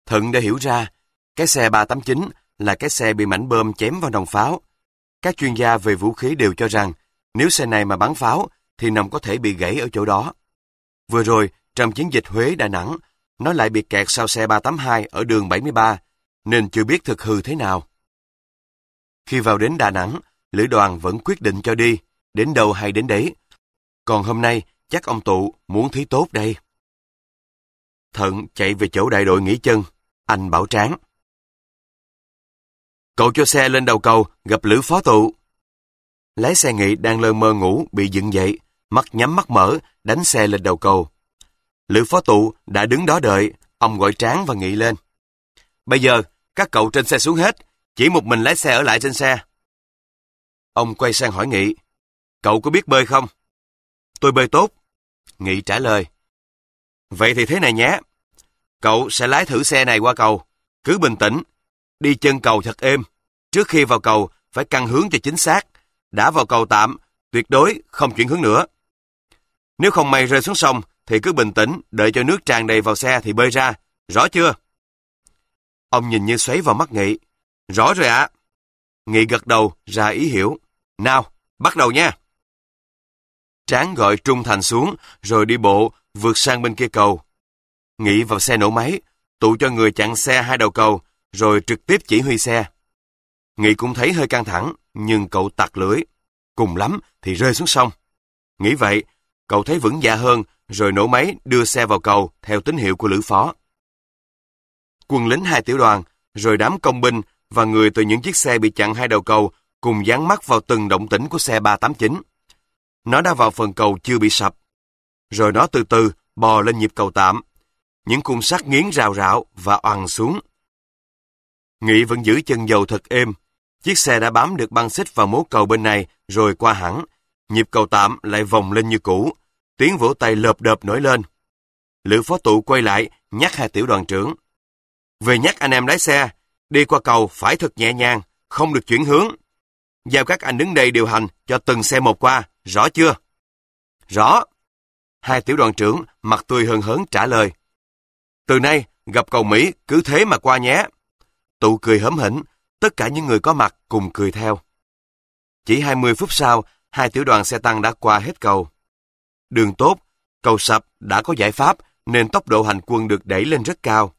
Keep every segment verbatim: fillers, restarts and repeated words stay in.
Thận đã hiểu ra, cái xe ba tám chín là cái xe bị mảnh bom chém vào nòng pháo. Các chuyên gia về vũ khí đều cho rằng, nếu xe này mà bắn pháo, thì nòng có thể bị gãy ở chỗ đó. Vừa rồi, trong chiến dịch Huế-Đà Nẵng, nó lại bị kẹt sau xe ba tám hai ở đường bảy mươi ba, nên chưa biết thực hư thế nào. Khi vào đến Đà Nẵng, lữ đoàn vẫn quyết định cho đi, đến đâu hay đến đấy. Còn hôm nay, chắc ông Tụ muốn thí tốt đây. Thận chạy về chỗ đại đội nghỉ chân, anh bảo Tráng. Cậu cho xe lên đầu cầu, gặp Lữ Phó Tụ. Lái xe Nghị đang lơ mơ ngủ, bị dựng dậy, mắt nhắm mắt mở, đánh xe lên đầu cầu. Lữ Phó Tụ đã đứng đó đợi, ông gọi Tráng và Nghị lên. Bây giờ, các cậu trên xe xuống hết, chỉ một mình lái xe ở lại trên xe. Ông quay sang hỏi Nghị, cậu có biết bơi không? Tôi bơi tốt. Nghị trả lời. Vậy thì thế này nhé, cậu sẽ lái thử xe này qua cầu, cứ bình tĩnh, đi chân cầu thật êm. Trước khi vào cầu, phải căn hướng cho chính xác. Đã vào cầu tạm, tuyệt đối không chuyển hướng nữa. Nếu không may rơi xuống sông, thì cứ bình tĩnh, đợi cho nước tràn đầy vào xe thì bơi ra. Rõ chưa? Ông nhìn như xoáy vào mắt Nghị. Rõ rồi ạ. Nghị gật đầu ra ý hiểu. Nào, bắt đầu nha. Tráng gọi Trung Thành xuống, rồi đi bộ, vượt sang bên kia cầu. Nghị vào xe nổ máy, Tụ cho người chặn xe hai đầu cầu, rồi trực tiếp chỉ huy xe. Nghị cũng thấy hơi căng thẳng, nhưng cậu tặc lưỡi. Cùng lắm thì rơi xuống sông. Nghĩ vậy, cậu thấy vững dạ hơn, rồi nổ máy đưa xe vào cầu theo tín hiệu của Lữ Phó. Quân lính hai tiểu đoàn, rồi đám công binh và người từ những chiếc xe bị chặn hai đầu cầu cùng dán mắt vào từng động tĩnh của xe ba tám chín. Nó đã vào phần cầu chưa bị sập. Rồi nó từ từ bò lên nhịp cầu tạm. Những khung sắt nghiến rào rạo và oằn xuống. Nghị vẫn giữ chân dầu thật êm. Chiếc xe đã bám được băng xích vào mố cầu bên này rồi qua hẳn. Nhịp cầu tạm lại vòng lên như cũ. Tiếng vỗ tay lợp đợp nổi lên. Lữ Phó Tụ quay lại nhắc hai tiểu đoàn trưởng. Về nhắc anh em lái xe, đi qua cầu phải thật nhẹ nhàng, không được chuyển hướng. Giao các anh đứng đây điều hành cho từng xe một qua, rõ chưa? Rõ. Hai tiểu đoàn trưởng mặt tươi hớn hớn trả lời. Từ nay, gặp cầu Mỹ cứ thế mà qua nhé. Tụ cười hớm hỉnh, tất cả những người có mặt cùng cười theo. Chỉ hai mươi phút sau, hai tiểu đoàn xe tăng đã qua hết cầu. Đường tốt, cầu sập đã có giải pháp nên tốc độ hành quân được đẩy lên rất cao.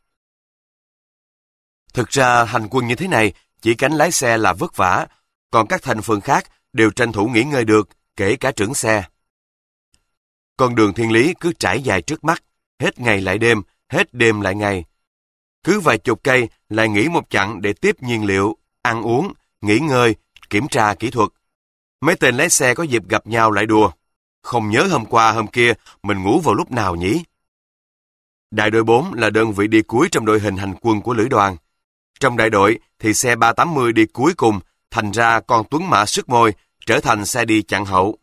Thực ra hành quân như thế này, chỉ cánh lái xe là vất vả, còn các thành phần khác đều tranh thủ nghỉ ngơi được, kể cả trưởng xe. Con đường thiên lý cứ trải dài trước mắt, hết ngày lại đêm, hết đêm lại ngày. Cứ vài chục cây lại nghỉ một chặng để tiếp nhiên liệu, ăn uống, nghỉ ngơi, kiểm tra kỹ thuật. Mấy tên lái xe có dịp gặp nhau lại đùa. Không nhớ hôm qua hôm kia mình ngủ vào lúc nào nhỉ? Đại đội bốn là đơn vị đi cuối trong đội hình hành quân của lữ đoàn. Trong đại đội thì xe ba tám mươi đi cuối cùng, thành ra con Tuấn Mã sức môi, trở thành xe đi chặn hậu.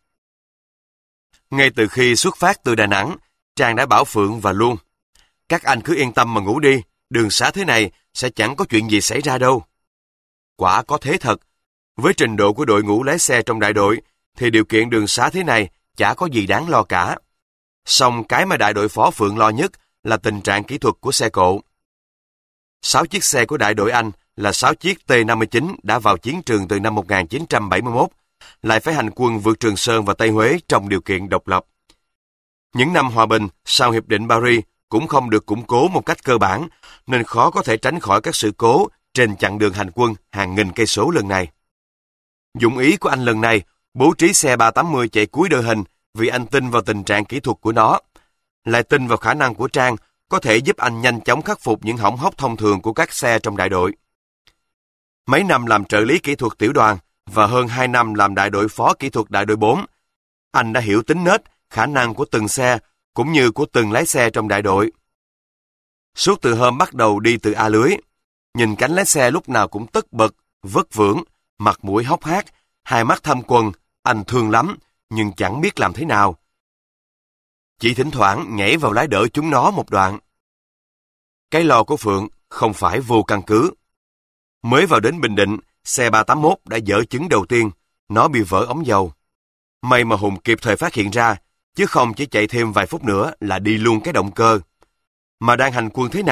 Ngay từ khi xuất phát từ Đà Nẵng, Trang đã bảo Phượng và Luân. Các anh cứ yên tâm mà ngủ đi, đường xá thế này sẽ chẳng có chuyện gì xảy ra đâu. Quả có thế thật. Với trình độ của đội ngũ lái xe trong đại đội, thì điều kiện đường xá thế này chả có gì đáng lo cả. Song cái mà đại đội phó Phượng lo nhất là tình trạng kỹ thuật của xe cộ. Sáu chiếc xe của đại đội Anh là sáu chiếc T năm mươi chín đã vào chiến trường từ năm một nghìn chín trăm bảy mươi mốt, lại phải hành quân vượt Trường Sơn và Tây Huế trong điều kiện độc lập. Những năm hòa bình sau Hiệp định Paris cũng không được củng cố một cách cơ bản, nên khó có thể tránh khỏi các sự cố trên chặng đường hành quân hàng nghìn cây số lần này. Dụng ý của anh lần này bố trí xe ba tám mươi chạy cuối đội hình vì anh tin vào tình trạng kỹ thuật của nó, lại tin vào khả năng của Trang có thể giúp anh nhanh chóng khắc phục những hỏng hóc thông thường của các xe trong đại đội. Mấy năm làm trợ lý kỹ thuật tiểu đoàn và hơn hai năm làm đại đội phó kỹ thuật đại đội bốn, anh đã hiểu tính nết, khả năng của từng xe cũng như của từng lái xe trong đại đội. Suốt từ hôm bắt đầu đi từ A Lưới, nhìn cánh lái xe lúc nào cũng tất bật, vất vưởng, mặt mũi hốc hác, hai mắt thâm quầng, anh thương lắm, nhưng chẳng biết làm thế nào. Chỉ thỉnh thoảng nhảy vào lái đỡ chúng nó một đoạn. Cái lo của Phượng không phải vô căn cứ. Mới vào đến Bình Định, xe ba tám mốt đã dở chứng đầu tiên, nó bị vỡ ống dầu. May mà Hùng kịp thời phát hiện ra, chứ không chỉ chạy thêm vài phút nữa là đi luôn cái động cơ. Mà đang hành quân thế này,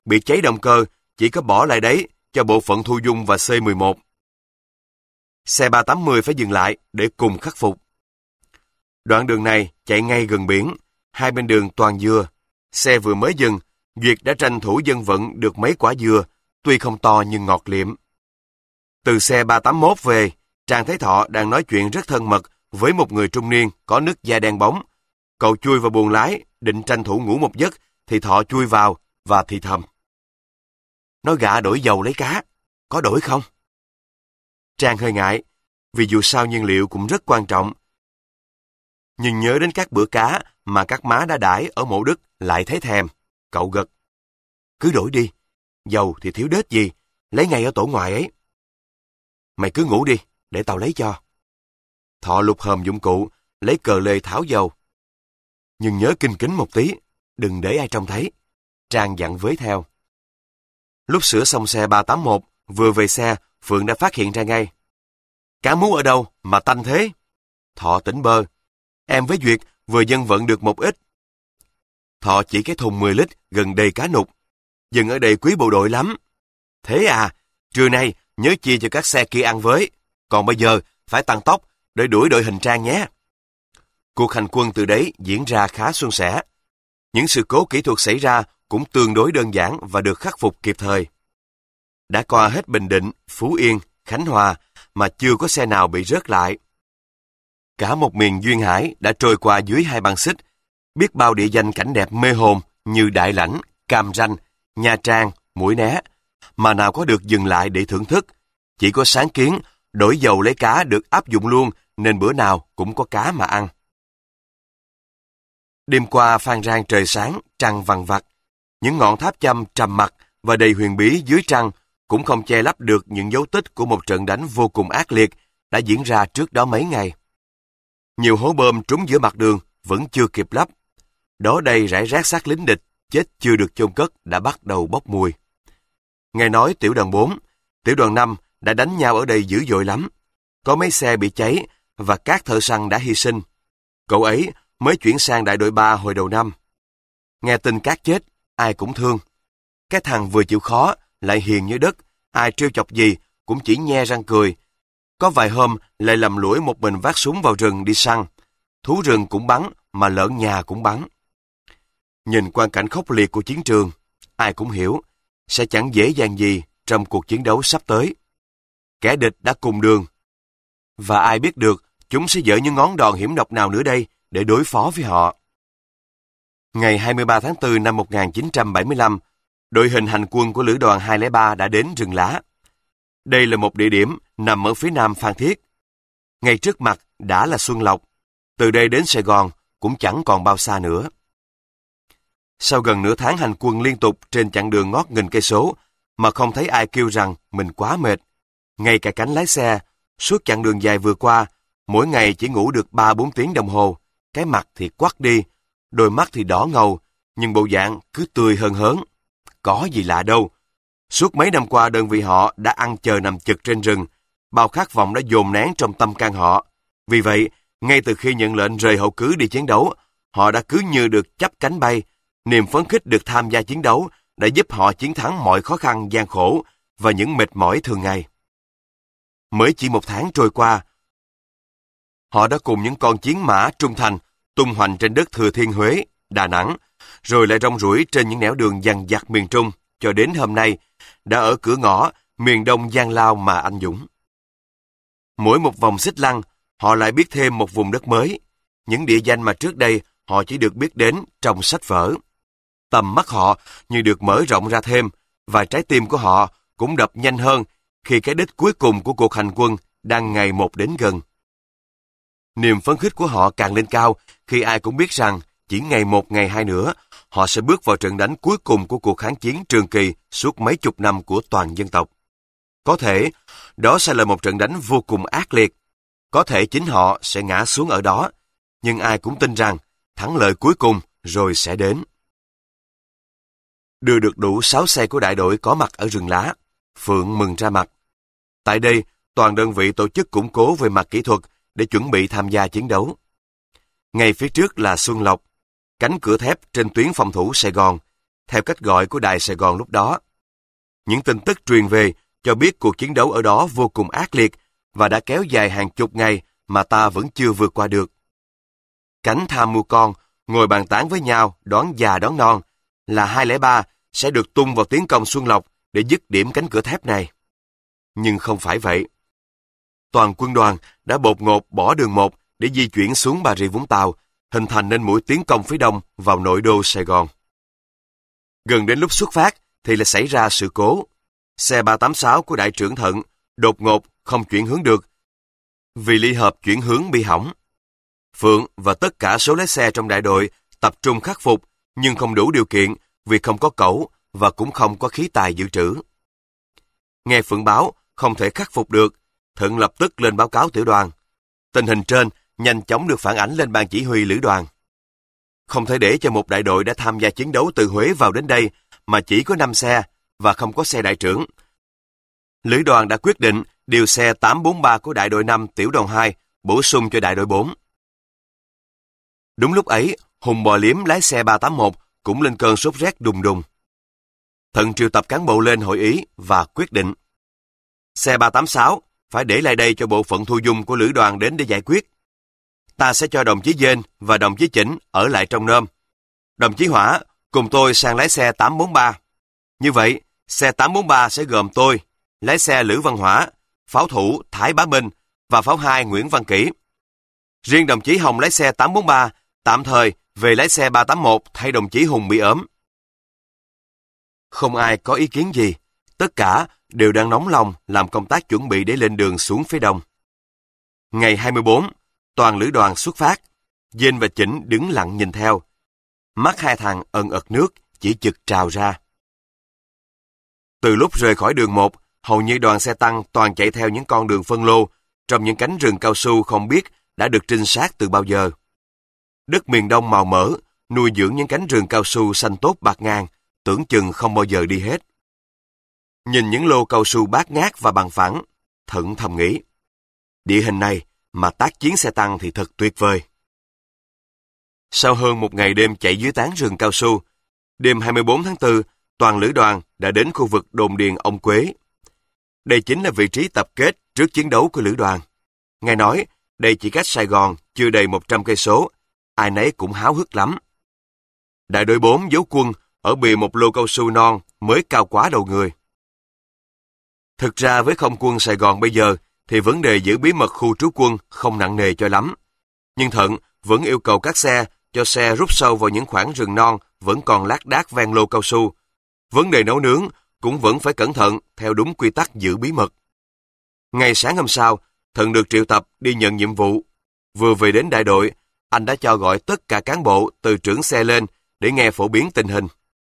bị cháy động cơ, chỉ có bỏ lại đấy cho bộ phận thu dung và C mười một. Xe ba tám mươi phải dừng lại để cùng khắc phục. Đoạn đường này chạy ngay gần biển, hai bên đường toàn dừa. Xe vừa mới dừng, Duyệt đã tranh thủ dân vận được mấy quả dừa, tuy không to nhưng ngọt liệm. Từ xe ba tám mốt về, Trang thấy Thọ đang nói chuyện rất thân mật với một người trung niên có nước da đen bóng. Cậu chui vào buồng lái, định tranh thủ ngủ một giấc, thì Thọ chui vào và thì thầm. Nói gạ đổi dầu lấy cá, có đổi không? Trang hơi ngại, vì dù sao nhiên liệu cũng rất quan trọng. Nhưng nhớ đến các bữa cá mà các má đã đãi ở Mộ Đức lại thấy thèm. Cậu gật. Cứ đổi đi, dầu thì thiếu đết gì, lấy ngay ở tổ ngoài ấy. Mày cứ ngủ đi, để tao lấy cho. Thọ lục hòm dụng cụ, lấy cờ lê tháo dầu. Nhưng nhớ kinh kính một tí, đừng để ai trông thấy. Trang dặn với theo. Lúc sửa xong xe ba tám mốt, vừa về xe, Phượng đã phát hiện ra ngay. Cá mú ở đâu mà tanh thế? Thọ tỉnh bơ. Em với Duyệt vừa dân vận được một ít. Thọ chỉ cái thùng mười lít gần đầy cá nục. Dừng ở đây quý bộ đội lắm. Thế à, trưa nay nhớ chia cho các xe kia ăn với. Còn bây giờ phải tăng tốc để đuổi đội hình Trang nhé. Cuộc hành quân từ đấy diễn ra khá suôn sẻ. Những sự cố kỹ thuật xảy ra cũng tương đối đơn giản và được khắc phục kịp thời. Đã qua hết Bình Định, Phú Yên, Khánh Hòa mà chưa có xe nào bị rớt lại. Cả một miền duyên hải đã trôi qua dưới hai băng xích, biết bao địa danh cảnh đẹp mê hồn như Đại Lãnh, Cam Ranh, Nha Trang, Mũi Né, mà nào có được dừng lại để thưởng thức. Chỉ có sáng kiến, đổi dầu lấy cá được áp dụng luôn nên bữa nào cũng có cá mà ăn. Đêm qua Phan Rang trời sáng, trăng vằng vặc. Những ngọn tháp chăm trầm mặc và đầy huyền bí dưới trăng cũng không che lấp được những dấu tích của một trận đánh vô cùng ác liệt đã diễn ra trước đó mấy ngày. Nhiều hố bom trúng giữa mặt đường vẫn chưa kịp lấp. Đó đây rải rác xác lính địch chết chưa được chôn cất đã bắt đầu bốc mùi. Nghe nói tiểu đoàn bốn, tiểu đoàn năm đã đánh nhau ở đây dữ dội lắm. Có mấy xe bị cháy và các thợ săn đã hy sinh. Cậu ấy mới chuyển sang đại đội ba hồi đầu năm. Nghe tin Cát chết, ai cũng thương. Cái thằng vừa chịu khó, lại hiền như đất, ai trêu chọc gì cũng chỉ nhe răng cười. Có vài hôm lại lầm lũi một mình vác súng vào rừng đi săn. Thú rừng cũng bắn, mà lợn nhà cũng bắn. Nhìn quang cảnh khốc liệt của chiến trường, ai cũng hiểu, sẽ chẳng dễ dàng gì trong cuộc chiến đấu sắp tới. Kẻ địch đã cùng đường. Và ai biết được chúng sẽ dở những ngón đòn hiểm độc nào nữa đây để đối phó với họ. Ngày hai mươi ba tháng tư năm một nghìn chín trăm bảy mươi lăm, đội hình hành quân của lữ đoàn hai không ba đã đến rừng lá. Đây là một địa điểm nằm ở phía nam Phan Thiết. Ngay trước mặt đã là Xuân Lộc. Từ đây đến Sài Gòn cũng chẳng còn bao xa nữa. Sau gần nửa tháng hành quân liên tục trên chặng đường ngót nghìn cây số mà không thấy ai kêu rằng mình quá mệt. Ngay cả cánh lái xe, suốt chặng đường dài vừa qua, mỗi ngày chỉ ngủ được ba bốn tiếng đồng hồ, cái mặt thì quắt đi, đôi mắt thì đỏ ngầu, nhưng bộ dạng cứ tươi hơn hớn. Có gì lạ đâu. Suốt mấy năm qua đơn vị họ đã ăn chờ nằm chực trên rừng, bao khát vọng đã dồn nén trong tâm can họ. Vì vậy, ngay từ khi nhận lệnh rời hậu cứ đi chiến đấu, họ đã cứ như được chắp cánh bay. Niềm phấn khích được tham gia chiến đấu đã giúp họ chiến thắng mọi khó khăn gian khổ và những mệt mỏi thường ngày. Mới chỉ một tháng trôi qua, họ đã cùng những con chiến mã trung thành tung hoành trên đất Thừa Thiên Huế, Đà Nẵng, rồi lại rong ruổi trên những nẻo đường dằng dặc miền Trung, cho đến hôm nay, đã ở cửa ngõ miền Đông Giang Lao mà anh dũng. Mỗi một vòng xích lăng, họ lại biết thêm một vùng đất mới, những địa danh mà trước đây họ chỉ được biết đến trong sách vở. Tầm mắt họ như được mở rộng ra thêm, và trái tim của họ cũng đập nhanh hơn khi cái đích cuối cùng của cuộc hành quân đang ngày một đến gần. Niềm phấn khích của họ càng lên cao khi ai cũng biết rằng chỉ ngày một ngày hai nữa, họ sẽ bước vào trận đánh cuối cùng của cuộc kháng chiến trường kỳ suốt mấy chục năm của toàn dân tộc. Có thể, đó sẽ là một trận đánh vô cùng ác liệt. Có thể chính họ sẽ ngã xuống ở đó, nhưng ai cũng tin rằng thắng lợi cuối cùng rồi sẽ đến. Đưa được đủ sáu xe của đại đội có mặt ở rừng lá, Phượng mừng ra mặt. Tại đây, toàn đơn vị tổ chức củng cố về mặt kỹ thuật để chuẩn bị tham gia chiến đấu. Ngay phía trước là Xuân Lộc, cánh cửa thép trên tuyến phòng thủ Sài Gòn, theo cách gọi của Đài Sài Gòn lúc đó. Những tin tức truyền về cho biết cuộc chiến đấu ở đó vô cùng ác liệt và đã kéo dài hàng chục ngày mà ta vẫn chưa vượt qua được. Cánh tham mưu con ngồi bàn tán với nhau đoán già đoán non là hai không ba sẽ được tung vào tiến công Xuân Lộc để dứt điểm cánh cửa thép này. Nhưng không phải vậy. Toàn quân đoàn đã bột ngột bỏ đường một để di chuyển xuống Bà Rịa Vũng Tàu, hình thành nên mũi tiến công phía đông vào nội đô Sài Gòn. Gần đến lúc xuất phát thì là xảy ra sự cố. Xe ba tám sáu của đại trưởng Thận đột ngột không chuyển hướng được vì ly hợp chuyển hướng bị hỏng. Phượng và tất cả số lái xe trong đại đội tập trung khắc phục nhưng không đủ điều kiện vì không có cẩu và cũng không có khí tài dự trữ. Nghe Phượng báo không thể khắc phục được, Thận lập tức lên báo cáo tiểu đoàn. Tình hình trên nhanh chóng được phản ánh lên ban chỉ huy lữ đoàn. Không thể để cho một đại đội đã tham gia chiến đấu từ Huế vào đến đây mà chỉ có năm xe và không có xe đại trưởng. Lữ đoàn đã quyết định điều xe tám bốn ba của đại đội năm tiểu đoàn hai bổ sung cho đại đội bốn. Đúng lúc ấy, Hùng Bò Liếm lái xe ba tám một cũng lên cơn sốt rét đùng đùng. Thận triệu tập cán bộ lên hội ý và quyết định. Xe ba tám sáu phải để lại đây cho bộ phận thu dung của lữ đoàn đến để giải quyết. Ta sẽ cho đồng chí Dên và đồng chí Chỉnh ở lại trong nôm. Đồng chí Hỏa cùng tôi sang lái xe tám bốn ba. Như vậy, xe tám bốn ba sẽ gồm tôi, lái xe Lữ Văn Hỏa, pháo thủ Thái Bá Minh và pháo hai Nguyễn Văn Kỷ. Riêng đồng chí Hồng lái xe tám bốn ba tạm thời về lái xe ba tám một thay đồng chí Hùng bị ốm. Không ai có ý kiến gì, tất cả đều đang nóng lòng làm công tác chuẩn bị để lên đường xuống phía đông. Ngày hai mươi bốn, toàn lữ đoàn xuất phát, Dên và Chỉnh đứng lặng nhìn theo. Mắt hai thằng ẩn ật nước chỉ chực trào ra. Từ lúc rời khỏi đường một, hầu như đoàn xe tăng toàn chạy theo những con đường phân lô trong những cánh rừng cao su không biết đã được trinh sát từ bao giờ. Đất miền Đông màu mỡ, nuôi dưỡng những cánh rừng cao su xanh tốt bạt ngàn, tưởng chừng không bao giờ đi hết. Nhìn những lô cao su bát ngát và bằng phẳng, Thận thầm nghĩ, địa hình này mà tác chiến xe tăng thì thật tuyệt vời. Sau hơn một ngày đêm chạy dưới tán rừng cao su, đêm hai mươi bốn tháng tư, toàn lữ đoàn đã đến khu vực đồn điền Ông Quế. Đây chính là vị trí tập kết trước chiến đấu của lữ đoàn. Nghe nói, đây chỉ cách Sài Gòn chưa đầy một trăm cây số, ai nấy cũng háo hức lắm. Đại đội bốn giấu quân ở bìa một lô cao su non mới cao quá đầu người. Thực ra với không quân Sài Gòn bây giờ thì vấn đề giữ bí mật khu trú quân không nặng nề cho lắm. Nhưng Thận vẫn yêu cầu các xe cho xe rút sâu vào những khoảng rừng non vẫn còn lác đác ven lô cao su. Vấn đề nấu nướng cũng vẫn phải cẩn thận theo đúng quy tắc giữ bí mật. Ngày sáng hôm sau, Thận được triệu tập đi nhận nhiệm vụ. Vừa về đến đại đội, anh đã cho gọi tất cả cán bộ từ trưởng xe lên để nghe phổ biến tình hình.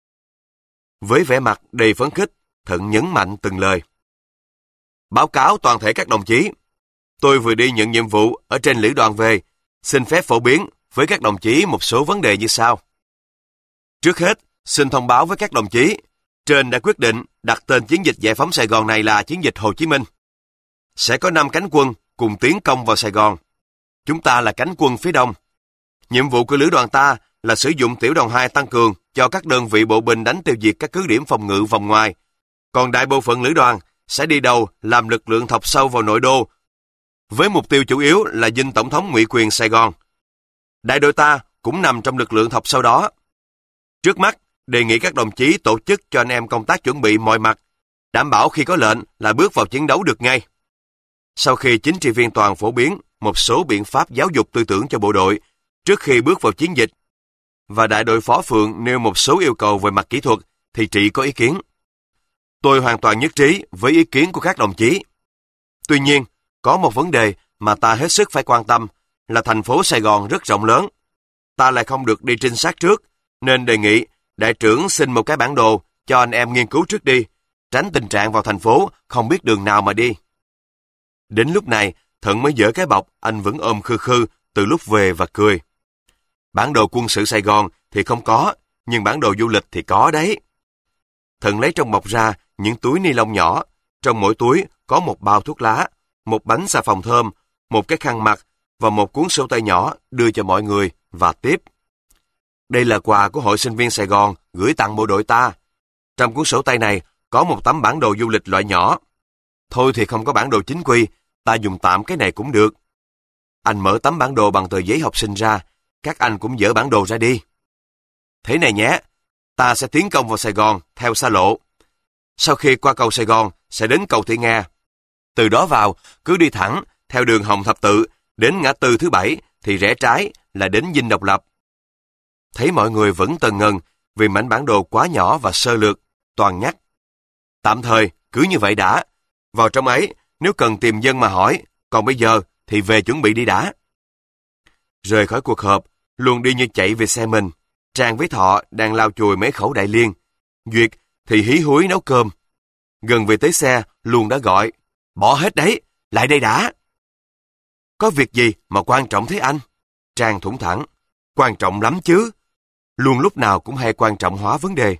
Với vẻ mặt đầy phấn khích, Thận nhấn mạnh từng lời. Báo cáo toàn thể các đồng chí, tôi vừa đi nhận nhiệm vụ ở trên lữ đoàn về, xin phép phổ biến với các đồng chí một số vấn đề như sau. Trước hết, xin thông báo với các đồng chí, trên đã quyết định đặt tên chiến dịch giải phóng Sài Gòn này là chiến dịch Hồ Chí Minh. Sẽ có năm cánh quân cùng tiến công vào Sài Gòn. Chúng ta là cánh quân phía đông. Nhiệm vụ của lữ đoàn ta là sử dụng tiểu đoàn hai tăng cường cho các đơn vị bộ binh đánh tiêu diệt các cứ điểm phòng ngự vòng ngoài. Còn đại bộ phận lữ đoàn sẽ đi đầu làm lực lượng thọc sâu vào nội đô, với mục tiêu chủ yếu là dinh tổng thống ngụy quyền Sài Gòn. Đại đội ta cũng nằm trong lực lượng thọc sâu đó. Trước mắt, đề nghị các đồng chí tổ chức cho anh em công tác chuẩn bị mọi mặt, đảm bảo khi có lệnh là bước vào chiến đấu được ngay. Sau khi chính trị viên toàn phổ biến một số biện pháp giáo dục tư tưởng cho bộ đội trước khi bước vào chiến dịch, và đại đội phó Phượng nêu một số yêu cầu về mặt kỹ thuật, thì Trị có ý kiến. Tôi hoàn toàn nhất trí với ý kiến của các đồng chí. Tuy nhiên, có một vấn đề mà ta hết sức phải quan tâm là thành phố Sài Gòn rất rộng lớn. Ta lại không được đi trinh sát trước, nên đề nghị đại trưởng xin một cái bản đồ cho anh em nghiên cứu trước đi, tránh tình trạng vào thành phố không biết đường nào mà đi. Đến lúc này, Thận mới dỡ cái bọc anh vẫn ôm khư khư từ lúc về và cười. Bản đồ quân sự Sài Gòn thì không có, nhưng bản đồ du lịch thì có đấy. Thận lấy trong bọc ra những túi ni lông nhỏ, trong mỗi túi có một bao thuốc lá, một bánh xà phòng thơm, một cái khăn mặt và một cuốn sổ tay nhỏ đưa cho mọi người và tiếp. Đây là quà của Hội Sinh viên Sài Gòn gửi tặng bộ đội ta. Trong cuốn sổ tay này có một tấm bản đồ du lịch loại nhỏ. Thôi thì không có bản đồ chính quy, ta dùng tạm cái này cũng được. Anh mở tấm bản đồ bằng tờ giấy học sinh ra, các anh cũng dỡ bản đồ ra đi. Thế này nhé, ta sẽ tiến công vào Sài Gòn theo xa lộ. Sau khi qua cầu Sài Gòn sẽ đến cầu Thị Nga. Từ đó vào, cứ đi thẳng theo đường Hồng Thập Tự đến ngã tư thứ bảy thì rẽ trái là đến Dinh Độc Lập. Thấy mọi người vẫn tần ngần vì mảnh bản đồ quá nhỏ và sơ lược, Toàn nhắc. Tạm thời, cứ như vậy đã. Vào trong ấy, nếu cần tìm dân mà hỏi, còn bây giờ thì về chuẩn bị đi đã. Rời khỏi cuộc họp, Luân đi như chạy về xe mình. Trang với Thọ đang lau chùi mấy khẩu đại liên. Duyệt thì hí húi nấu cơm. Gần về tới xe, Luân đã gọi. Bỏ hết đấy, lại đây đã. Có việc gì mà quan trọng thế anh? Trang thủng thẳng. Quan trọng lắm chứ. Luân lúc nào cũng hay quan trọng hóa vấn đề.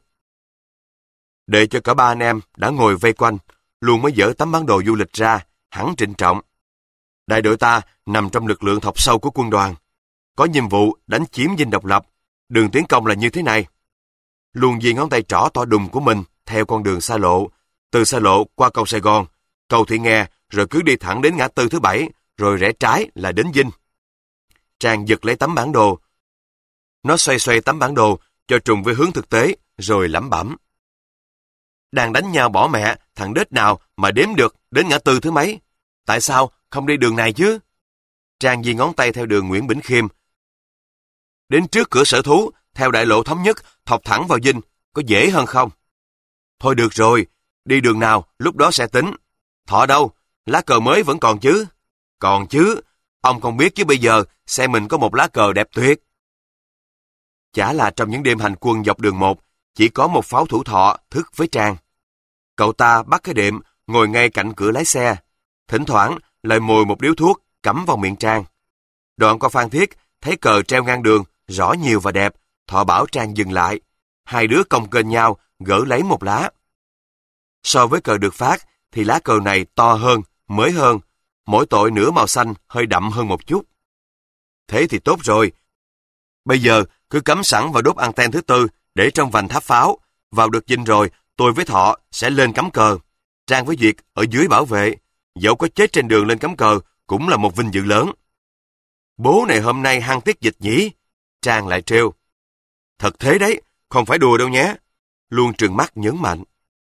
Để cho cả ba anh em đã ngồi vây quanh, Luân mới dỡ tấm bản đồ du lịch ra, hẳn trịnh trọng. Đại đội ta nằm trong lực lượng thọc sâu của quân đoàn. Có nhiệm vụ đánh chiếm Dinh Độc Lập. Đường tiến công là như thế này. Luân di ngón tay trỏ to đùng của mình theo con đường xa lộ. Từ xa lộ qua cầu Sài Gòn, cầu Thị Nga, rồi cứ đi thẳng đến ngã tư thứ bảy, rồi rẽ trái là đến Dinh. Trang giật lấy tấm bản đồ. Nó xoay xoay tấm bản đồ cho trùng với hướng thực tế, rồi lẩm bẩm. Đang đánh nhau bỏ mẹ, thằng đết nào mà đếm được đến ngã tư thứ mấy? Tại sao không đi đường này chứ? Trang di ngón tay theo đường Nguyễn Bỉnh Khiêm. Đến trước cửa sở thú, theo đại lộ thống nhất, thọc thẳng vào Dinh, có dễ hơn không? Thôi được rồi, đi đường nào, lúc đó sẽ tính. Thọ đâu? Lá cờ mới vẫn còn chứ? Còn chứ, ông không biết chứ bây giờ, xe mình có một lá cờ đẹp tuyệt. Chả là trong những đêm hành quân dọc đường một, chỉ có một pháo thủ Thọ thức với Trang. Cậu ta bắt cái đệm, ngồi ngay cạnh cửa lái xe. Thỉnh thoảng lại mồi một điếu thuốc, cắm vào miệng Trang. Đoạn qua Phan Thiết, thấy cờ treo ngang đường, rõ nhiều và đẹp, Thọ bảo Trang dừng lại. Hai đứa cong kênh nhau, gỡ lấy một lá. So với cờ được phát, thì lá cờ này to hơn, mới hơn, mỗi tội nửa màu xanh hơi đậm hơn một chút. Thế thì tốt rồi. Bây giờ cứ cắm sẵn vào đốt anten thứ tư để trong vành tháp pháo. Vào được Dinh rồi, tôi với Thọ sẽ lên cắm cờ. Trang với Duyệt ở dưới bảo vệ. Dẫu có chết trên đường lên cắm cờ cũng là một vinh dự lớn. Bố này hôm nay hăng tiết dịch nhỉ? Trang lại trêu. Thật thế đấy, không phải đùa đâu nhé. Luôn trừng mắt nhấn mạnh.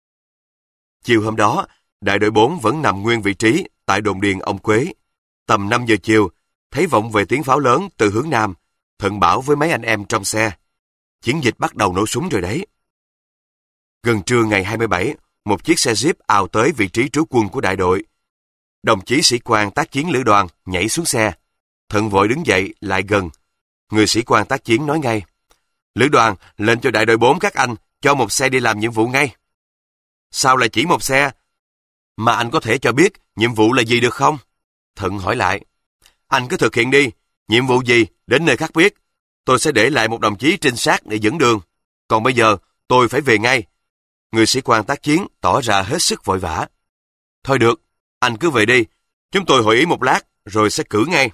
Chiều hôm đó, đại đội bốn vẫn nằm nguyên vị trí tại đồn điền ông Quế. Tầm năm giờ chiều, thấy vọng về tiếng pháo lớn từ hướng nam, Thận bảo với mấy anh em trong xe. Chiến dịch bắt đầu nổ súng rồi đấy. Gần trưa ngày hai mươi bảy, một chiếc xe Jeep ào tới vị trí trú quân của đại đội. Đồng chí sĩ quan tác chiến lữ đoàn nhảy xuống xe. Thận vội đứng dậy lại gần. Người sĩ quan tác chiến nói ngay. Lữ đoàn lệnh cho đại đội bốn các anh cho một xe đi làm nhiệm vụ ngay. Sao lại chỉ một xe? Mà anh có thể cho biết nhiệm vụ là gì được không? Thận hỏi lại. Anh cứ thực hiện đi. Nhiệm vụ gì đến nơi khác biết. Tôi sẽ để lại một đồng chí trinh sát để dẫn đường. Còn bây giờ tôi phải về ngay. Người sĩ quan tác chiến tỏ ra hết sức vội vã. Thôi được, anh cứ về đi. Chúng tôi hội ý một lát rồi sẽ cử ngay.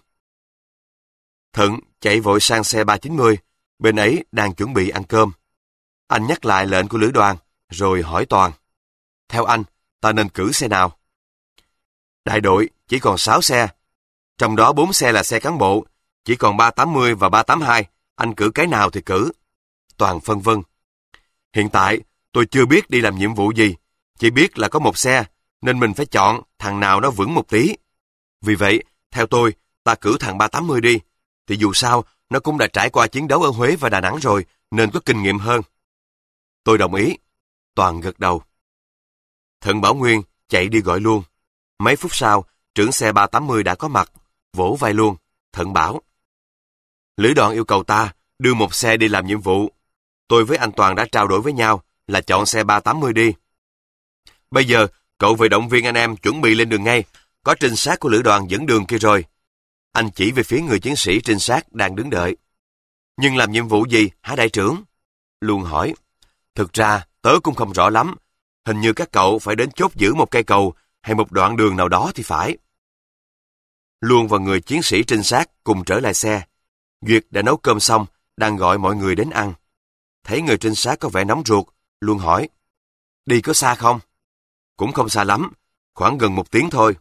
Thận chạy vội sang xe ba chín mươi. Bên ấy đang chuẩn bị ăn cơm. Anh nhắc lại lệnh của lữ đoàn rồi hỏi Toàn. Theo anh, ta nên cử xe nào? Đại đội chỉ còn sáu xe. Trong đó bốn xe là xe cán bộ. Chỉ còn ba tám mươi và ba tám hai. Anh cử cái nào thì cử. Toàn phân vân. Hiện tại tôi chưa biết đi làm nhiệm vụ gì. Chỉ biết là có một xe. Nên mình phải chọn thằng nào nó vững một tí. Vì vậy, theo tôi, ta cử thằng ba tám mươi đi. Thì dù sao, nó cũng đã trải qua chiến đấu ở Huế và Đà Nẵng rồi, nên có kinh nghiệm hơn. Tôi đồng ý. Toàn gật đầu. Thận Bảo Nguyên chạy đi gọi luôn. Mấy phút sau, trưởng xe ba tám mươi đã có mặt, vỗ vai luôn. Thận bảo. Lữ đoàn yêu cầu ta đưa một xe đi làm nhiệm vụ. Tôi với anh Toàn đã trao đổi với nhau là chọn xe ba tám mươi đi. Bây giờ, cậu về động viên anh em chuẩn bị lên đường ngay. Có trinh sát của lữ đoàn dẫn đường kia rồi. Anh chỉ về phía người chiến sĩ trinh sát đang đứng đợi. Nhưng làm nhiệm vụ gì hả đại trưởng? Luôn hỏi. Thực ra, tớ cũng không rõ lắm. Hình như các cậu phải đến chốt giữ một cây cầu hay một đoạn đường nào đó thì phải. Luôn và người chiến sĩ trinh sát cùng trở lại xe. Duyệt đã nấu cơm xong, đang gọi mọi người đến ăn. Thấy người trinh sát có vẻ nóng ruột, Luân hỏi, đi có xa không? Cũng không xa lắm, khoảng gần một tiếng thôi.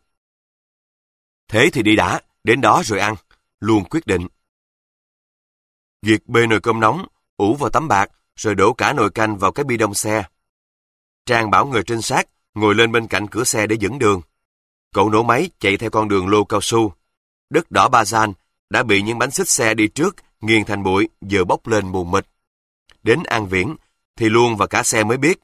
Thế thì đi đã, đến đó rồi ăn, Luân quyết định. Duyệt bê nồi cơm nóng, ủ vào tấm bạc, rồi đổ cả nồi canh vào cái bi đông xe. Trang bảo người trinh sát ngồi lên bên cạnh cửa xe để dẫn đường. Cậu nổ máy chạy theo con đường lô cao su. Đất đỏ Bazan đã bị những bánh xích xe đi trước nghiền thành bụi, giờ bốc lên mù mịt. Đến An Viễn thì Luân và cả xe mới biết.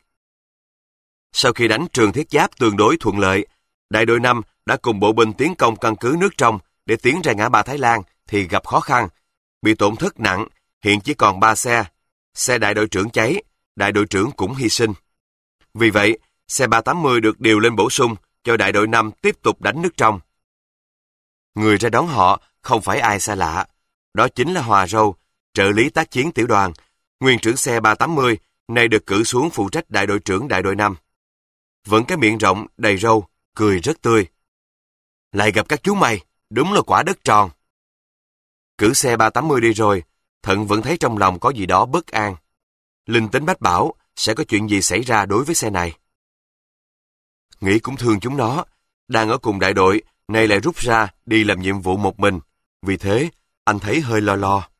Sau khi đánh Trường Thiết Giáp tương đối thuận lợi, đại đội năm đã cùng bộ binh tiến công căn cứ nước trong để tiến ra ngã ba Thái Lan thì gặp khó khăn, bị tổn thất nặng, hiện chỉ còn ba xe. Xe đại đội trưởng cháy, đại đội trưởng cũng hy sinh. Vì vậy, xe ba tám mươi được điều lên bổ sung cho đại đội năm tiếp tục đánh nước trong. Người ra đón họ không phải ai xa lạ, đó chính là Hòa Râu, trợ lý tác chiến tiểu đoàn, nguyên trưởng xe ba tám mươi, nay được cử xuống phụ trách đại đội trưởng đại đội năm. Vẫn cái miệng rộng, đầy râu, cười rất tươi. Lại gặp các chú mày, đúng là quả đất tròn. Cử xe ba tám mươi đi rồi, Thận vẫn thấy trong lòng có gì đó bất an. Linh tính mách bảo sẽ có chuyện gì xảy ra đối với xe này. Nghĩ cũng thương chúng nó, đang ở cùng đại đội, nay lại rút ra đi làm nhiệm vụ một mình. Vì thế, anh thấy hơi lo lo.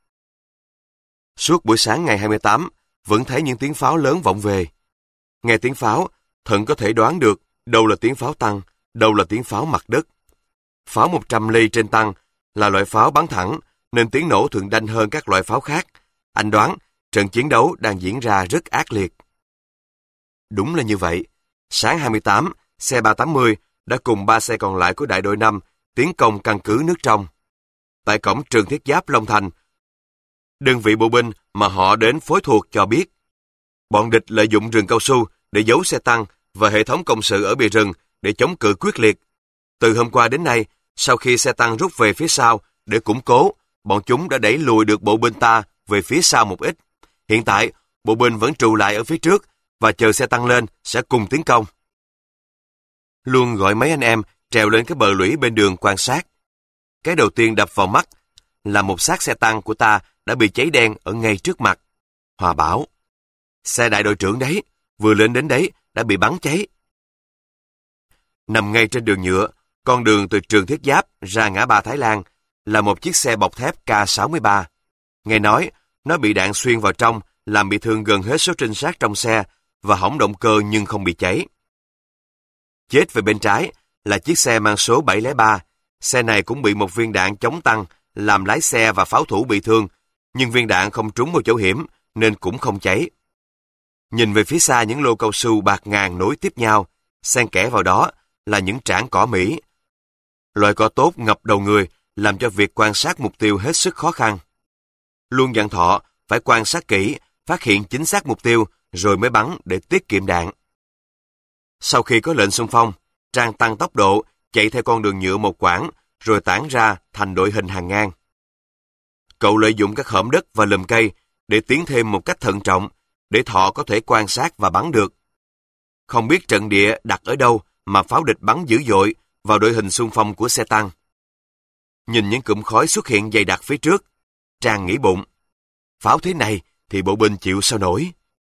Suốt buổi sáng ngày hai mươi tám, vẫn thấy những tiếng pháo lớn vọng về. Nghe tiếng pháo, Thận có thể đoán được đâu là tiếng pháo tăng, đâu là tiếng pháo mặt đất. Pháo một trăm ly trên tăng là loại pháo bắn thẳng, nên tiếng nổ thường đanh hơn các loại pháo khác. Anh đoán trận chiến đấu đang diễn ra rất ác liệt. Đúng là như vậy. Sáng hai mươi tám, xe ba tám mươi đã cùng ba xe còn lại của đại đội năm tiến công căn cứ nước trong. Tại cổng Trường Thiết Giáp Long Thành, đơn vị bộ binh mà họ đến phối thuộc cho biết, bọn địch lợi dụng rừng cao su để giấu xe tăng và hệ thống công sự ở bìa rừng để chống cự quyết liệt. Từ hôm qua đến nay, sau khi xe tăng rút về phía sau để củng cố, bọn chúng đã đẩy lùi được bộ binh ta về phía sau một ít. Hiện tại, bộ binh vẫn trù lại ở phía trước và chờ xe tăng lên sẽ cùng tiến công. Luân gọi mấy anh em trèo lên cái bờ lũy bên đường quan sát. Cái đầu tiên đập vào mắt là một xác xe tăng của ta đã bị cháy đen ở ngay trước mặt. Hòa bảo, xe đại đội trưởng đấy, vừa lên đến đấy đã bị bắn cháy. Nằm ngay trên đường nhựa, con đường từ Trường Thiết Giáp ra ngã ba Thái Lan là một chiếc xe bọc thép K sáu mươi ba. Nghe nói, nó bị đạn xuyên vào trong, làm bị thương gần hết số trinh sát trong xe và hỏng động cơ nhưng không bị cháy. Chết về bên trái là chiếc xe mang số bảy không ba. Xe này cũng bị một viên đạn chống tăng làm lái xe và pháo thủ bị thương, nhưng viên đạn không trúng vào chỗ hiểm nên cũng không cháy. Nhìn về phía xa những lô cao su bạt ngàn nối tiếp nhau, xen kẽ vào đó là những trảng cỏ Mỹ. Loại cỏ tốt ngập đầu người làm cho việc quan sát mục tiêu hết sức khó khăn. Luôn dặn Thọ phải quan sát kỹ, phát hiện chính xác mục tiêu rồi mới bắn để tiết kiệm đạn. Sau khi có lệnh xung phong, Trang tăng tốc độ, chạy theo con đường nhựa một quãng, rồi tản ra thành đội hình hàng ngang. Cậu lợi dụng các hõm đất và lùm cây để tiến thêm một cách thận trọng, để Thọ có thể quan sát và bắn được. Không biết trận địa đặt ở đâu mà pháo địch bắn dữ dội vào đội hình xung phong của xe tăng. Nhìn những cụm khói xuất hiện dày đặc phía trước, Trang nghĩ bụng, pháo thế này thì bộ binh chịu sao nổi.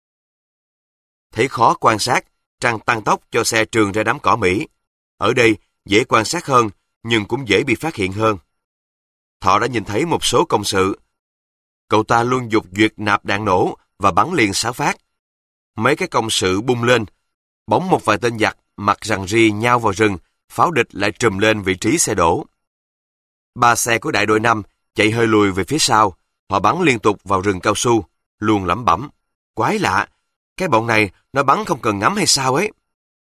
Thấy khó quan sát, Trang tăng tốc cho xe trườn ra đám cỏ Mỹ. Ở đây dễ quan sát hơn, nhưng cũng dễ bị phát hiện hơn. Thọ đã nhìn thấy một số công sự. Cậu ta luôn dục duyệt nạp đạn nổ và bắn liền sáu phát. Mấy cái công sự bung lên, bỗng một vài tên giặc mặc rằng ri nhao vào rừng, pháo địch lại trùm lên vị trí xe đổ. Ba xe của đại đội năm chạy hơi lùi về phía sau, họ bắn liên tục vào rừng cao su, luôn lẩm bẩm. Quái lạ, cái bọn này nó bắn không cần ngắm hay sao ấy.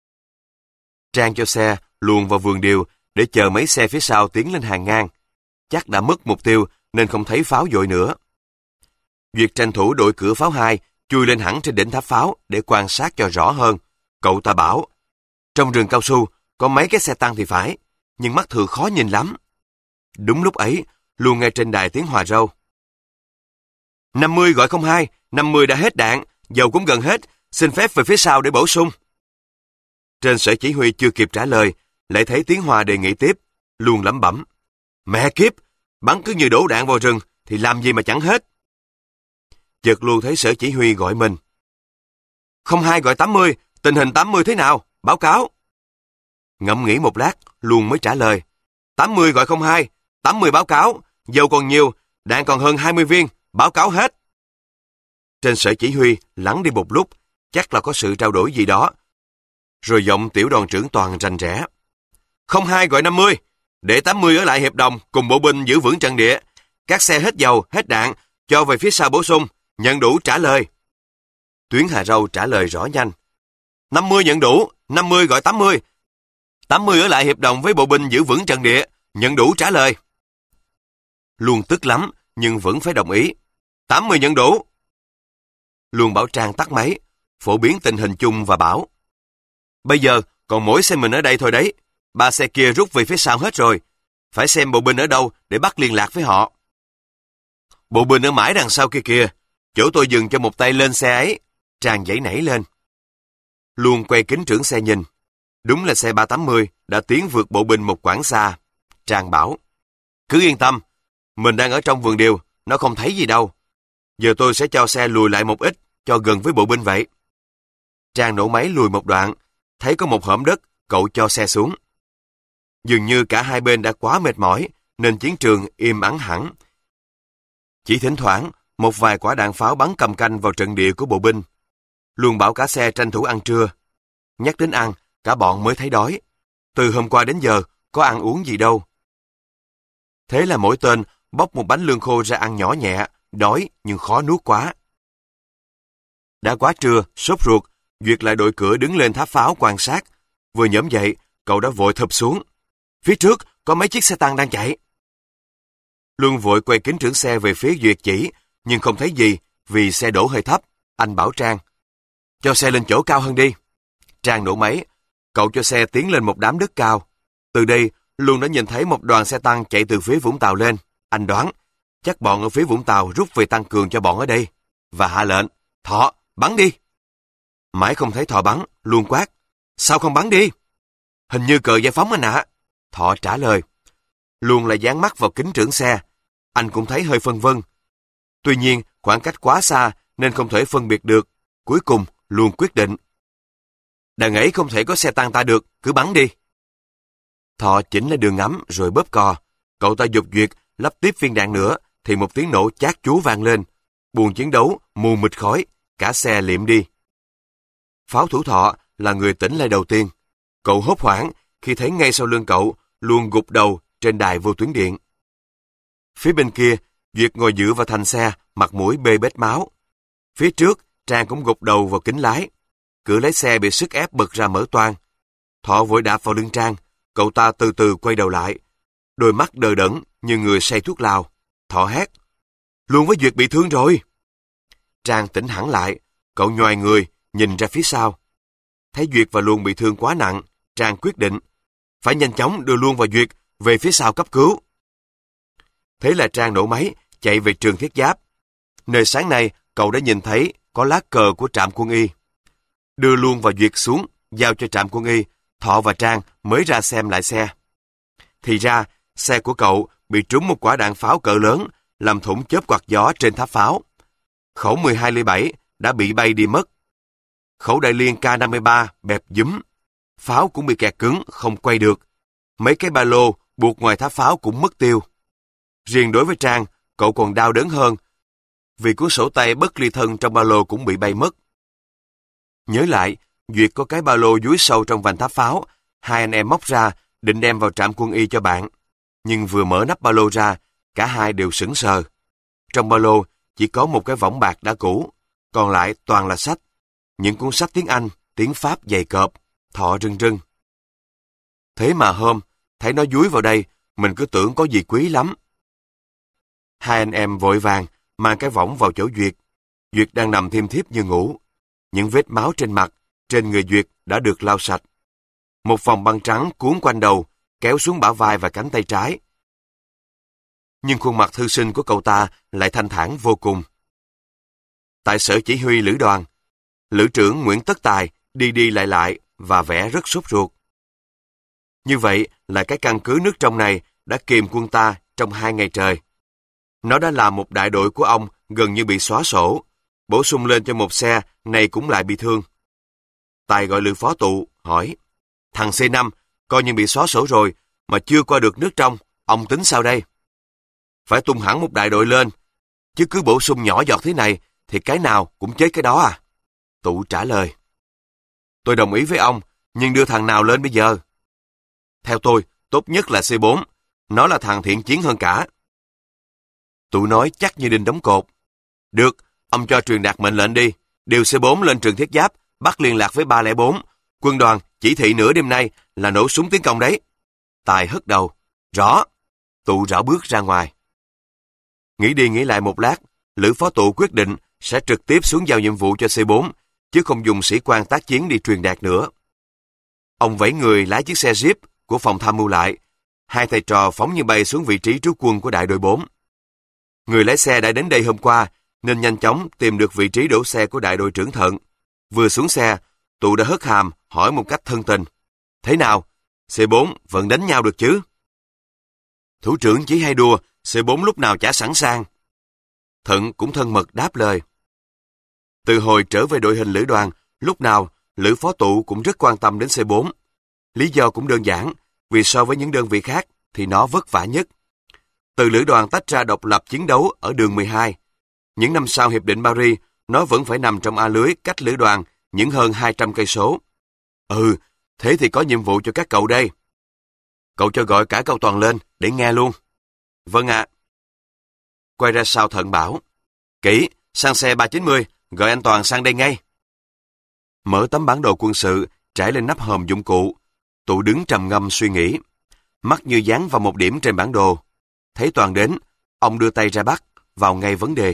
Trang cho xe luồn vào vườn điều để chờ mấy xe phía sau tiến lên hàng ngang. Chắc đã mất mục tiêu nên không thấy pháo dội nữa. Duyệt tranh thủ đội cửa pháo hai chui lên hẳn trên đỉnh tháp pháo để quan sát cho rõ hơn. Cậu ta bảo, trong rừng cao su có mấy cái xe tăng thì phải, nhưng mắt thường khó nhìn lắm. Đúng lúc ấy, luôn nghe trên đài tiếng Hòa Râu. năm mươi gọi không hai, năm mươi đã hết đạn, dầu cũng gần hết, xin phép về phía sau để bổ sung. Trên sở chỉ huy chưa kịp trả lời, lại thấy tiếng Hòa đề nghị tiếp, luôn lẩm bẩm. Mẹ kiếp, bắn cứ như đổ đạn vào rừng thì làm gì mà chẳng hết. chợt Luân thấy sở chỉ huy gọi mình. Không hai gọi tám mươi, tình hình tám mươi thế nào? Báo cáo. Ngẫm nghĩ một lát, Luân mới trả lời. tám mươi gọi không hai, tám mươi báo cáo, dầu còn nhiều, đạn còn hơn hai mươi viên, báo cáo hết. Trên sở chỉ huy lắng đi một lúc, chắc là có sự trao đổi gì đó. Rồi giọng tiểu đoàn trưởng Toàn rành rẽ. Không hai gọi năm mươi, để tám mươi ở lại hiệp đồng cùng bộ binh giữ vững trận địa. Các xe hết dầu, hết đạn, cho về phía sau bổ sung, nhận đủ trả lời. Tuyến Hà Râu trả lời rõ nhanh. năm mươi nhận đủ, năm mươi gọi tám mươi. tám mươi ở lại hiệp đồng với bộ binh giữ vững trận địa, nhận đủ trả lời. Luân tức lắm, nhưng vẫn phải đồng ý. tám mươi nhận đủ. Luân bảo Trang tắt máy, phổ biến tình hình chung và bảo. Bây giờ còn mỗi xe mình ở đây thôi đấy. Ba xe kia rút về phía sau hết rồi. Phải xem bộ binh ở đâu để bắt liên lạc với họ. Bộ binh ở mãi đằng sau kia kìa. Chỗ tôi dừng cho một tay lên xe ấy. Trang giãy nảy lên. Luân quay kính trưởng xe nhìn. Đúng là xe ba tám mươi đã tiến vượt bộ binh một quãng xa. Trang bảo. Cứ yên tâm. Mình đang ở trong vườn điều. Nó không thấy gì đâu. Giờ tôi sẽ cho xe lùi lại một ít. Cho gần với bộ binh vậy. Trang nổ máy lùi một đoạn. Thấy có một hõm đất. Cậu cho xe xuống. Dường như cả hai bên đã quá mệt mỏi. Nên chiến trường im ắng hẳn. Chỉ thỉnh thoảng một vài quả đạn pháo bắn cầm canh vào trận địa của bộ binh. Luân bảo cả xe tranh thủ ăn trưa. Nhắc đến ăn, cả bọn mới thấy đói. Từ hôm qua đến giờ, có ăn uống gì đâu. Thế là mỗi tên bóc một bánh lương khô ra ăn nhỏ nhẹ, đói nhưng khó nuốt quá. Đã quá trưa, sốt ruột, Duyệt lại đội cửa đứng lên tháp pháo quan sát. Vừa nhổm dậy, cậu đã vội thụp xuống. Phía trước có mấy chiếc xe tăng đang chạy. Luân vội quay kính trưởng xe về phía Duyệt chỉ, nhưng không thấy gì vì xe đổ hơi thấp. Anh bảo Trang, cho xe lên chỗ cao hơn đi. Trang nổ máy, cậu cho xe tiến lên một đám đất cao. Từ đây, Luân đã nhìn thấy một đoàn xe tăng chạy từ phía Vũng Tàu lên. Anh đoán, chắc bọn ở phía Vũng Tàu rút về tăng cường cho bọn ở đây. Và hạ lệnh, Thọ, bắn đi. Mãi không thấy Thọ bắn, Luân quát, sao không bắn đi? Hình như cờ giải phóng anh ạ. Thọ trả lời. Luân lại dán mắt vào kính trưởng xe. Anh cũng thấy hơi phân vân. Tuy nhiên, khoảng cách quá xa nên không thể phân biệt được. Cuối cùng, Luân quyết định. Đằng ấy không thể có xe tăng ta được, cứ bắn đi. Thọ chỉnh lại đường ngắm rồi bóp cò. Cậu ta dục Duyệt lắp tiếp viên đạn nữa thì một tiếng nổ chát chúa vang lên. Buồng chiến đấu mù mịt khói, cả xe liệm đi. Pháo thủ Thọ là người tỉnh lại đầu tiên. Cậu hốt hoảng khi thấy ngay sau lưng cậu Luân gục đầu trên đài vô tuyến điện. Phía bên kia, Duyệt ngồi dựa vào thành xe, mặt mũi bê bết máu. Phía trước, Trang cũng gục đầu vào kính lái. Cửa lái xe bị sức ép bật ra mở toang. Thọ vội đạp vào lưng Trang. Cậu ta từ từ quay đầu lại. Đôi mắt đờ đẫn như người say thuốc lào. Thọ hét. Luân với Duyệt bị thương rồi. Trang tỉnh hẳn lại. Cậu nhoài người, nhìn ra phía sau. Thấy Duyệt và Luân bị thương quá nặng, Trang quyết định. Phải nhanh chóng đưa Luân và Duyệt về phía sau cấp cứu. Thế là Trang nổ máy, chạy về trường thiết giáp. Nơi sáng nay, cậu đã nhìn thấy có lá cờ của trạm quân y. Đưa Luân và Duyệt xuống, giao cho trạm quân y, Thọ và Trang mới ra xem lại xe. Thì ra, xe của cậu bị trúng một quả đạn pháo cỡ lớn, làm thủng chớp quạt gió trên tháp pháo. Khẩu mười hai ly bảy đã bị bay đi mất. Khẩu đại liên K năm mươi ba bẹp dúm. Pháo cũng bị kẹt cứng, không quay được. Mấy cái ba lô buộc ngoài tháp pháo cũng mất tiêu. Riêng đối với Trang, cậu còn đau đớn hơn, vì cuốn sổ tay bất ly thân trong ba lô cũng bị bay mất. Nhớ lại, Duyệt có cái ba lô dúi sâu trong vành tháp pháo, hai anh em móc ra, định đem vào trạm quân y cho bạn. Nhưng vừa mở nắp ba lô ra, cả hai đều sững sờ. Trong ba lô chỉ có một cái võng bạc đã cũ, còn lại toàn là sách. Những cuốn sách tiếng Anh, tiếng Pháp dày cộp, Thọ rưng rưng. Thế mà hôm, thấy nó dúi vào đây, mình cứ tưởng có gì quý lắm. Hai anh em vội vàng, mang cái võng vào chỗ Duyệt. Duyệt đang nằm thiêm thiếp như ngủ. Những vết máu trên mặt, trên người Duyệt đã được lau sạch. Một vòng băng trắng cuốn quanh đầu, kéo xuống bả vai và cánh tay trái. Nhưng khuôn mặt thư sinh của cậu ta lại thanh thản vô cùng. Tại sở chỉ huy lữ đoàn, lữ trưởng Nguyễn Tất Tài đi đi lại lại và vẻ rất sốt ruột. Như vậy là cái căn cứ nước trong này đã kìm quân ta trong hai ngày trời. Nó đã làm một đại đội của ông gần như bị xóa sổ, bổ sung lên cho một xe, này cũng lại bị thương. Tài gọi Lữ phó tụ, hỏi, thằng xê năm, coi như bị xóa sổ rồi, mà chưa qua được nước trong, ông tính sao đây? Phải tung hẳn một đại đội lên, chứ cứ bổ sung nhỏ giọt thế này, thì cái nào cũng chết cái đó à? Tụ trả lời, tôi đồng ý với ông, nhưng đưa thằng nào lên bây giờ? Theo tôi, tốt nhất là xê bốn, nó là thằng thiện chiến hơn cả. Tụ nói chắc như đinh đóng cột. Được, ông cho truyền đạt mệnh lệnh đi, điều xê bốn lên trường thiết giáp, bắt liên lạc với ba không bốn. Quân đoàn chỉ thị nửa đêm nay là nổ súng tiến công đấy. Tài hất đầu. Rõ. Tụ rảo bước ra ngoài. Nghĩ đi nghĩ lại một lát, Lữ phó tụ quyết định sẽ trực tiếp xuống giao nhiệm vụ cho xê bốn, chứ không dùng sĩ quan tác chiến đi truyền đạt nữa. Ông vẫy người lái chiếc xe Jeep của phòng tham mưu lại. Hai thầy trò phóng như bay xuống vị trí trú quân của đại đội bốn. Người lái xe đã đến đây hôm qua, nên nhanh chóng tìm được vị trí đổ xe của đại đội trưởng Thận. Vừa xuống xe, Tụ đã hất hàm hỏi một cách thân tình. Thế nào? xê bốn vẫn đánh nhau được chứ? Thủ trưởng chỉ hay đùa, xê bốn lúc nào chả sẵn sàng. Thận cũng thân mật đáp lời. Từ hồi trở về đội hình lữ đoàn, lúc nào Lữ phó tụ cũng rất quan tâm đến xê bốn. Lý do cũng đơn giản, vì so với những đơn vị khác thì nó vất vả nhất. Từ lữ đoàn tách ra độc lập chiến đấu ở đường mười hai. Những năm sau hiệp định Paris, nó vẫn phải nằm trong a lưới cách lữ đoàn những hơn hai trăm cây số. Ừ, thế thì có nhiệm vụ cho các cậu đây. Cậu cho gọi cả cậu Toàn lên để nghe luôn. Vâng ạ. Quay ra sau Thận bảo. Kỹ, sang xe ba chín mươi, gọi anh Toàn sang đây ngay. Mở tấm bản đồ quân sự, trải lên nắp hòm dụng cụ. Tụ đứng trầm ngâm suy nghĩ. Mắt như dán vào một điểm trên bản đồ. Thấy Toàn đến, ông đưa tay ra bắt, vào ngay vấn đề.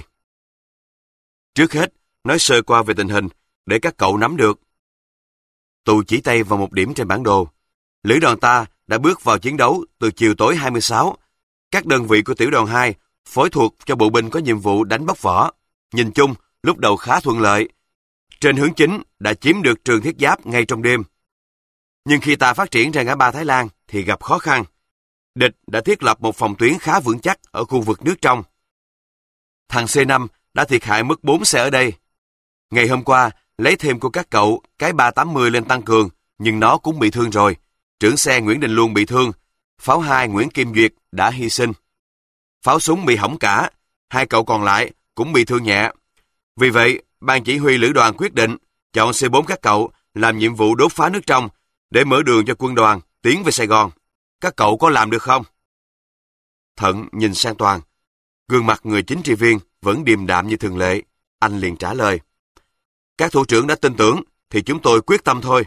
Trước hết, nói sơ qua về tình hình, để các cậu nắm được. Tụ chỉ tay vào một điểm trên bản đồ. Lữ đoàn ta đã bước vào chiến đấu từ chiều tối hai mươi sáu. Các đơn vị của tiểu đoàn hai phối thuộc cho bộ binh có nhiệm vụ đánh bóc vỏ. Nhìn chung, lúc đầu khá thuận lợi. Trên hướng chính đã chiếm được trường thiết giáp ngay trong đêm. Nhưng khi ta phát triển ra ngã ba Thái Lan thì gặp khó khăn. Địch đã thiết lập một phòng tuyến khá vững chắc ở khu vực nước trong. Thằng xê năm đã thiệt hại mất bốn xe ở đây. Ngày hôm qua, lấy thêm của các cậu cái ba tám mươi lên tăng cường, nhưng nó cũng bị thương rồi. Trưởng xe Nguyễn Đình Luân bị thương. Pháo hai Nguyễn Kim Duyệt đã hy sinh. Pháo súng bị hỏng cả. Hai cậu còn lại cũng bị thương nhẹ. Vì vậy, ban chỉ huy lữ đoàn quyết định chọn xê bốn các cậu làm nhiệm vụ đốt phá nước trong để mở đường cho quân đoàn tiến về Sài Gòn. Các cậu có làm được không? Thận nhìn sang Toàn. Gương mặt người chính trị viên vẫn điềm đạm như thường lệ. Anh liền trả lời. Các thủ trưởng đã tin tưởng thì chúng tôi quyết tâm thôi.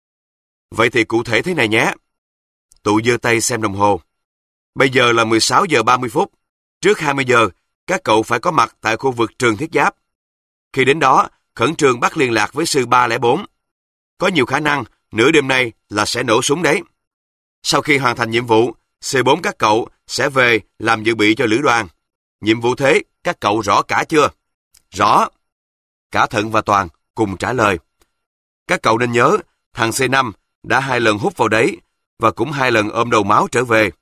Vậy thì cụ thể thế này nhé. Tụ giơ tay xem đồng hồ. Bây giờ là mười sáu giờ ba mươi phút. Trước hai mươi giờ, các cậu phải có mặt tại khu vực trường thiết giáp. Khi đến đó, khẩn trương bắt liên lạc với sư ba không bốn. Có nhiều khả năng nửa đêm nay là sẽ nổ súng đấy. Sau khi hoàn thành nhiệm vụ, xê bốn các cậu sẽ về làm dự bị cho lữ đoàn. Nhiệm vụ thế, các cậu rõ cả chưa? Rõ. Cả Thận và Toàn cùng trả lời. Các cậu nên nhớ, thằng xê năm đã hai lần hút vào đấy và cũng hai lần ôm đầu máu trở về.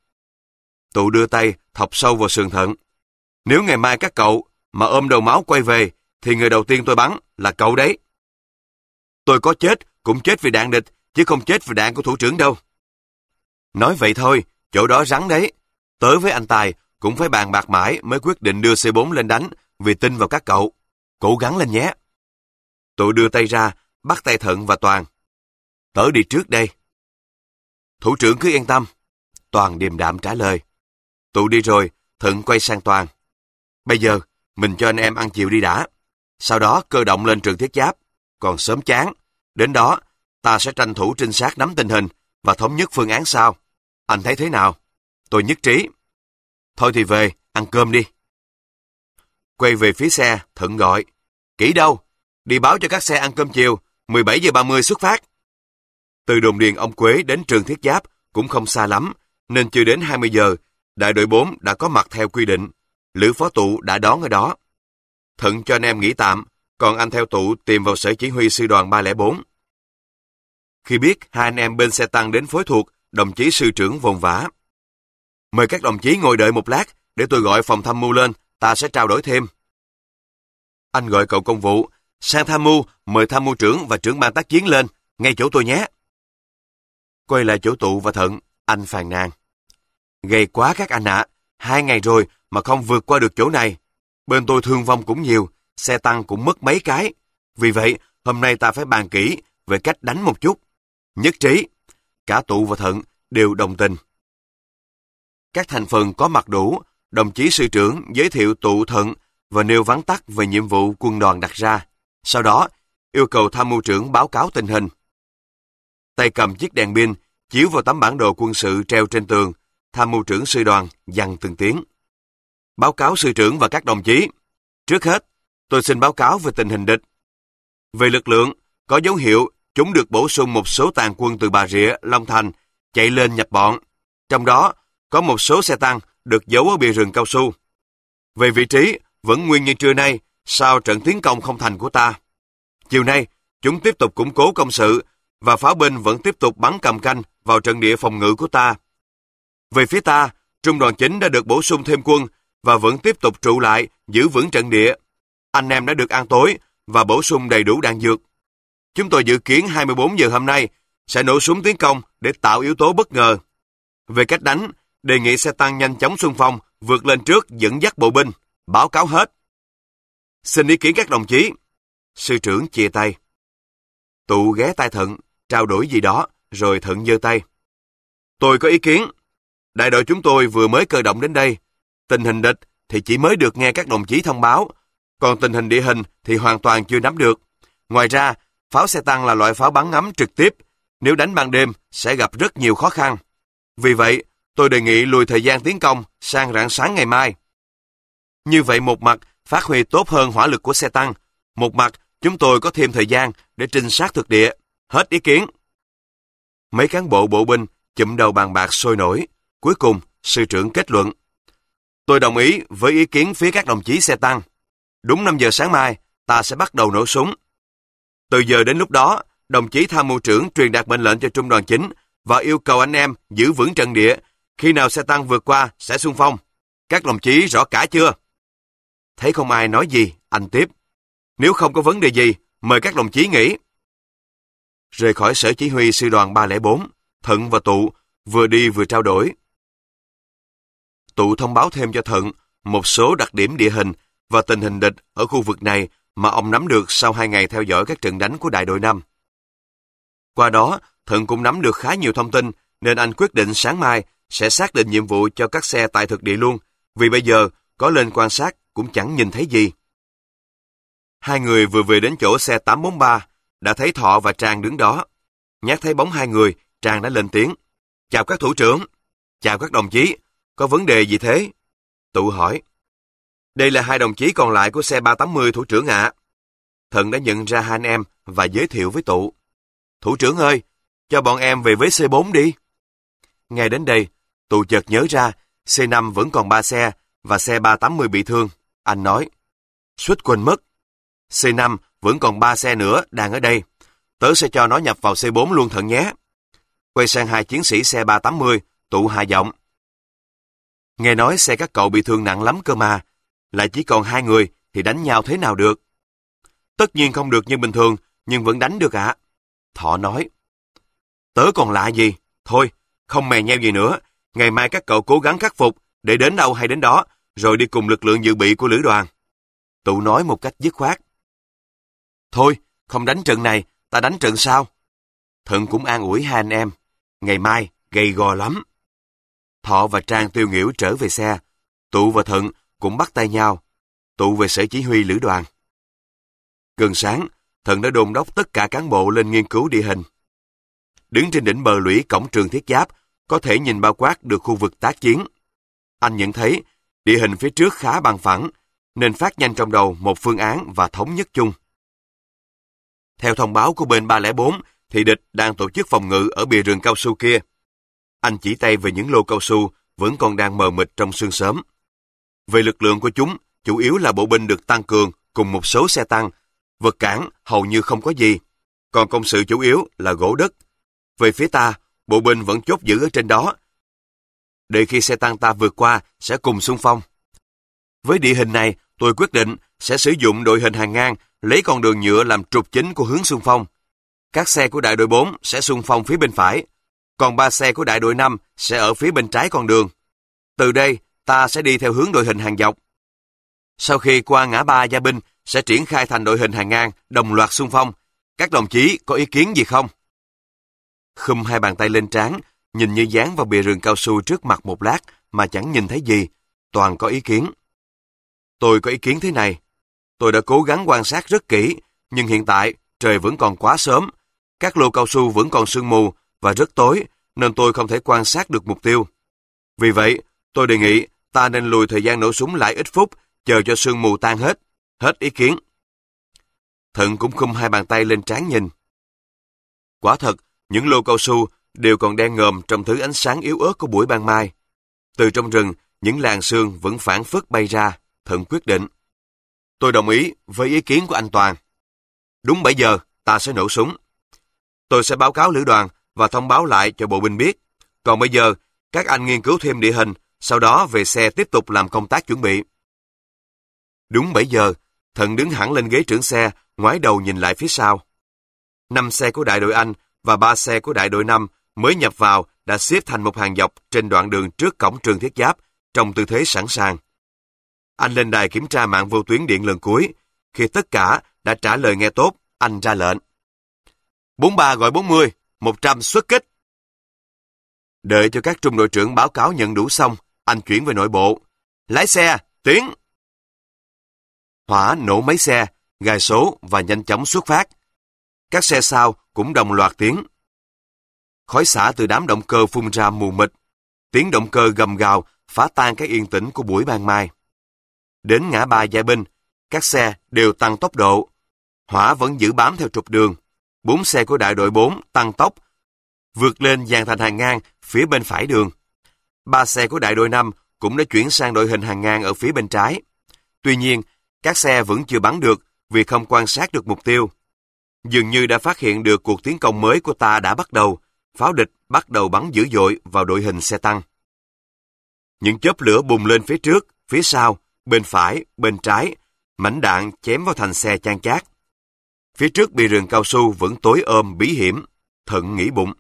Tụ đưa tay thọc sâu vào sườn Thận. Nếu ngày mai các cậu mà ôm đầu máu quay về, thì người đầu tiên tôi bắn là cậu đấy. Tôi có chết cũng chết vì đạn địch, chứ không chết vì đạn của thủ trưởng đâu. Nói vậy thôi, chỗ đó rắn đấy. Tới với anh Tài cũng phải bàn bạc mãi mới quyết định đưa xê bốn lên đánh vì tin vào các cậu. Cố gắng lên nhé. Tụ đưa tay ra, bắt tay Thận và Toàn. Tớ đi trước đây. Thủ trưởng cứ yên tâm. Toàn điềm đạm trả lời. Tụ đi rồi, Thận quay sang Toàn. Bây giờ, mình cho anh em ăn chiều đi đã. Sau đó cơ động lên trường thiết giáp. Còn sớm chán. Đến đó, ta sẽ tranh thủ trinh sát nắm tình hình và thống nhất phương án sau. Anh thấy thế nào? Tôi nhất trí. Thôi thì về, ăn cơm đi. Quay về phía xe, Thận gọi. Kỹ đâu? Đi báo cho các xe ăn cơm chiều, mười bảy giờ ba mươi xuất phát. Từ đồn điền ông Quế đến trường thiết giáp cũng không xa lắm, nên chưa đến hai mươi giờ, đại đội bốn đã có mặt theo quy định. Lữ phó Tụ đã đón ở đó. Thận cho anh em nghỉ tạm, còn anh theo Tụ tìm vào sở chỉ huy sư đoàn ba không bốn. Khi biết hai anh em bên xe tăng đến phối thuộc, đồng chí sư trưởng vồn vã. Mời các đồng chí ngồi đợi một lát, để tôi gọi phòng tham mưu lên, ta sẽ trao đổi thêm. Anh gọi cậu công vụ, sang tham mưu, mời tham mưu trưởng và trưởng ban tác chiến lên, ngay chỗ tôi nhé. Quay lại chỗ Tụ và Thận, anh phàn nàn. Gầy quá các anh ạ, hai ngày rồi mà không vượt qua được chỗ này. Bên tôi thương vong cũng nhiều, xe tăng cũng mất mấy cái. Vì vậy, hôm nay ta phải bàn kỹ về cách đánh một chút. Nhất trí, cả Tụ và Thận đều đồng tình. Các thành phần có mặt đủ, đồng chí sư trưởng giới thiệu Tụ Thận và nêu vắn tắt về nhiệm vụ quân đoàn đặt ra. Sau đó, yêu cầu tham mưu trưởng báo cáo tình hình. Tay cầm chiếc đèn pin, chiếu vào tấm bản đồ quân sự treo trên tường, tham mưu trưởng sư đoàn dằn từng tiếng. Báo cáo sư trưởng và các đồng chí. Trước hết, tôi xin báo cáo về tình hình địch. Về lực lượng, có dấu hiệu chúng được bổ sung một số tàn quân từ Bà Rịa, Long Thành, chạy lên nhập bọn. Trong đó, có một số xe tăng được giấu ở bìa rừng cao su. Về vị trí, vẫn nguyên như trưa nay, sau trận tiến công không thành của ta. Chiều nay, chúng tiếp tục củng cố công sự, và pháo binh vẫn tiếp tục bắn cầm canh vào trận địa phòng ngự của ta. Về phía ta, trung đoàn chính đã được bổ sung thêm quân, và vẫn tiếp tục trụ lại, giữ vững trận địa. Anh em đã được ăn tối, và bổ sung đầy đủ đạn dược. Chúng tôi dự kiến hai mươi bốn giờ hôm nay, sẽ nổ súng tiến công để tạo yếu tố bất ngờ. Về cách đánh, đề nghị xe tăng nhanh chóng xung phong, vượt lên trước dẫn dắt bộ binh, báo cáo hết. Xin ý kiến các đồng chí. Sư trưởng chia tay. Tụ ghé tai Thận, trao đổi gì đó, rồi Thận giơ tay. Tôi có ý kiến. Đại đội chúng tôi vừa mới cơ động đến đây. Tình hình địch thì chỉ mới được nghe các đồng chí thông báo, còn tình hình địa hình thì hoàn toàn chưa nắm được. Ngoài ra, pháo xe tăng là loại pháo bắn ngắm trực tiếp. Nếu đánh ban đêm sẽ gặp rất nhiều khó khăn. Vì vậy, tôi đề nghị lùi thời gian tiến công sang rạng sáng ngày mai. Như vậy một mặt phát huy tốt hơn hỏa lực của xe tăng, một mặt chúng tôi có thêm thời gian để trinh sát thực địa. Hết ý kiến. Mấy cán bộ bộ binh chụm đầu bàn bạc sôi nổi. Cuối cùng, sư trưởng kết luận. Tôi đồng ý với ý kiến phía các đồng chí xe tăng. Đúng năm giờ sáng mai, ta sẽ bắt đầu nổ súng. Từ giờ đến lúc đó, đồng chí tham mưu trưởng truyền đạt mệnh lệnh cho trung đoàn chính và yêu cầu anh em giữ vững trận địa. Khi nào xe tăng vượt qua sẽ xung phong. Các đồng chí rõ cả chưa? Thấy không ai nói gì, anh tiếp. Nếu không có vấn đề gì, mời các đồng chí nghỉ. Rời khỏi sở chỉ huy sư đoàn ba không bốn, Thận và Tụ vừa đi vừa trao đổi. Tụ thông báo thêm cho Thận một số đặc điểm địa hình và tình hình địch ở khu vực này mà ông nắm được sau hai ngày theo dõi các trận đánh của đại đội năm. Qua đó, Thận cũng nắm được khá nhiều thông tin, nên anh quyết định sáng mai sẽ xác định nhiệm vụ cho các xe tại thực địa luôn, vì bây giờ có lên quan sát cũng chẳng nhìn thấy gì. Hai người vừa về đến chỗ xe tám bốn ba, đã thấy Thọ và Trang đứng đó. Nhát thấy bóng hai người, Trang đã lên tiếng. Chào các thủ trưởng. Chào các đồng chí. Có vấn đề gì thế? Tụ hỏi. Đây là hai đồng chí còn lại của xe ba tám mươi thủ trưởng ạ. Thận đã nhận ra hai anh em và giới thiệu với Tụ. Thủ trưởng ơi, cho bọn em về với C bốn đi. Ngay đến đây, Tụ chợt nhớ ra C năm vẫn còn ba xe và xe ba tám mươi bị thương. Anh nói. Suýt quên mất. C năm vẫn còn ba xe nữa đang ở đây. Tớ sẽ cho nó nhập vào C bốn luôn Thận nhé. Quay sang hai chiến sĩ xe ba tám mươi, Tụ hạ giọng. Nghe nói xe các cậu bị thương nặng lắm cơ mà. Lại chỉ còn hai người thì đánh nhau thế nào được? Tất nhiên không được như bình thường, nhưng vẫn đánh được ạ. Thọ nói. Tớ còn lạ gì? Thôi, không mè nheo gì nữa. Ngày mai các cậu cố gắng khắc phục, để đến đâu hay đến đó, rồi đi cùng lực lượng dự bị của lữ đoàn. Tụ nói một cách dứt khoát. Thôi, không đánh trận này, ta đánh trận sau. Thận cũng an ủi hai anh em. Ngày mai, gầy gò lắm. Thọ và Trang tiêu nghỉu trở về xe. Tụ và Thận cũng bắt tay nhau. Tụ về sở chỉ huy lữ đoàn. Gần sáng, Thận đã đôn đốc tất cả cán bộ lên nghiên cứu địa hình. Đứng trên đỉnh bờ lũy cổng trường thiết giáp, có thể nhìn bao quát được khu vực tác chiến. Anh nhận thấy địa hình phía trước khá bằng phẳng, nên phát nhanh trong đầu một phương án và thống nhất chung. Theo thông báo của bên ba không bốn, thì địch đang tổ chức phòng ngự ở bìa rừng cao su kia. Anh chỉ tay về những lô cao su vẫn còn đang mờ mịt trong sương sớm. Về lực lượng của chúng, chủ yếu là bộ binh được tăng cường cùng một số xe tăng. Vật cản hầu như không có gì, còn công sự chủ yếu là gỗ đất. Về phía ta, bộ binh vẫn chốt giữ ở trên đó, để khi xe tăng ta vượt qua sẽ cùng xung phong. Với địa hình này, tôi quyết định sẽ sử dụng đội hình hàng ngang lấy con đường nhựa làm trục chính của hướng xung phong. Các xe của đại đội bốn sẽ xung phong phía bên phải, còn ba xe của đại đội năm sẽ ở phía bên trái con đường. Từ đây, ta sẽ đi theo hướng đội hình hàng dọc. Sau khi qua ngã ba Gia Binh, sẽ triển khai thành đội hình hàng ngang, đồng loạt xung phong. Các đồng chí có ý kiến gì không? Khum hai bàn tay lên trán, nhìn như dán vào bìa rừng cao su trước mặt một lát mà chẳng nhìn thấy gì, toàn có ý kiến. Tôi có ý kiến thế này. Tôi đã cố gắng quan sát rất kỹ, nhưng hiện tại trời vẫn còn quá sớm, các lô cao su vẫn còn sương mù và rất tối, nên tôi không thể quan sát được mục tiêu. Vì vậy, tôi đề nghị ta nên lùi thời gian nổ súng lại ít phút, chờ cho sương mù tan hết. Hết ý kiến. Thận cũng khum hai bàn tay lên trán nhìn. Quả thật, những lô cao su đều còn đen ngòm trong thứ ánh sáng yếu ớt của buổi ban mai. Từ trong rừng, những làn sương vẫn phảng phất bay ra. Thận quyết định. Tôi đồng ý với ý kiến của anh Toàn. Đúng bảy giờ, ta sẽ nổ súng. Tôi sẽ báo cáo lữ đoàn và thông báo lại cho bộ binh biết. Còn bây giờ, các anh nghiên cứu thêm địa hình, sau đó về xe tiếp tục làm công tác chuẩn bị. Đúng bảy giờ, Thận đứng hẳn lên ghế trưởng xe, ngoái đầu nhìn lại phía sau. Năm xe của đại đội Anh và ba xe của đại đội năm mới nhập vào đã xếp thành một hàng dọc trên đoạn đường trước cổng trường Thiết Giáp, trong tư thế sẵn sàng. Anh lên đài kiểm tra mạng vô tuyến điện lần cuối. Khi tất cả đã trả lời nghe tốt, anh ra lệnh. bốn ba gọi bốn mươi, một trăm xuất kích. Đợi cho các trung đội trưởng báo cáo nhận đủ xong, anh chuyển về nội bộ. Lái xe, tiến. Hỏa nổ máy xe, gài số và nhanh chóng xuất phát. Các xe sau cũng đồng loạt tiến. Khói xả từ đám động cơ phun ra mù mịt. Tiếng động cơ gầm gào phá tan cái yên tĩnh của buổi ban mai. Đến ngã ba Gia Binh, các xe đều tăng tốc độ. Hỏa vẫn giữ bám theo trục đường. Bốn xe của đại đội bốn tăng tốc, vượt lên dàn thành hàng ngang phía bên phải đường. Ba xe của đại đội năm cũng đã chuyển sang đội hình hàng ngang ở phía bên trái. Tuy nhiên, các xe vẫn chưa bắn được vì không quan sát được mục tiêu. Dường như đã phát hiện được cuộc tiến công mới của ta đã bắt đầu, pháo địch bắt đầu bắn dữ dội vào đội hình xe tăng. Những chớp lửa bùng lên phía trước, phía sau, bên phải, bên trái, mảnh đạn chém vào thành xe chan chát. Phía trước bìa rừng cao su vẫn tối ôm bí hiểm. Thận nghĩ bụng.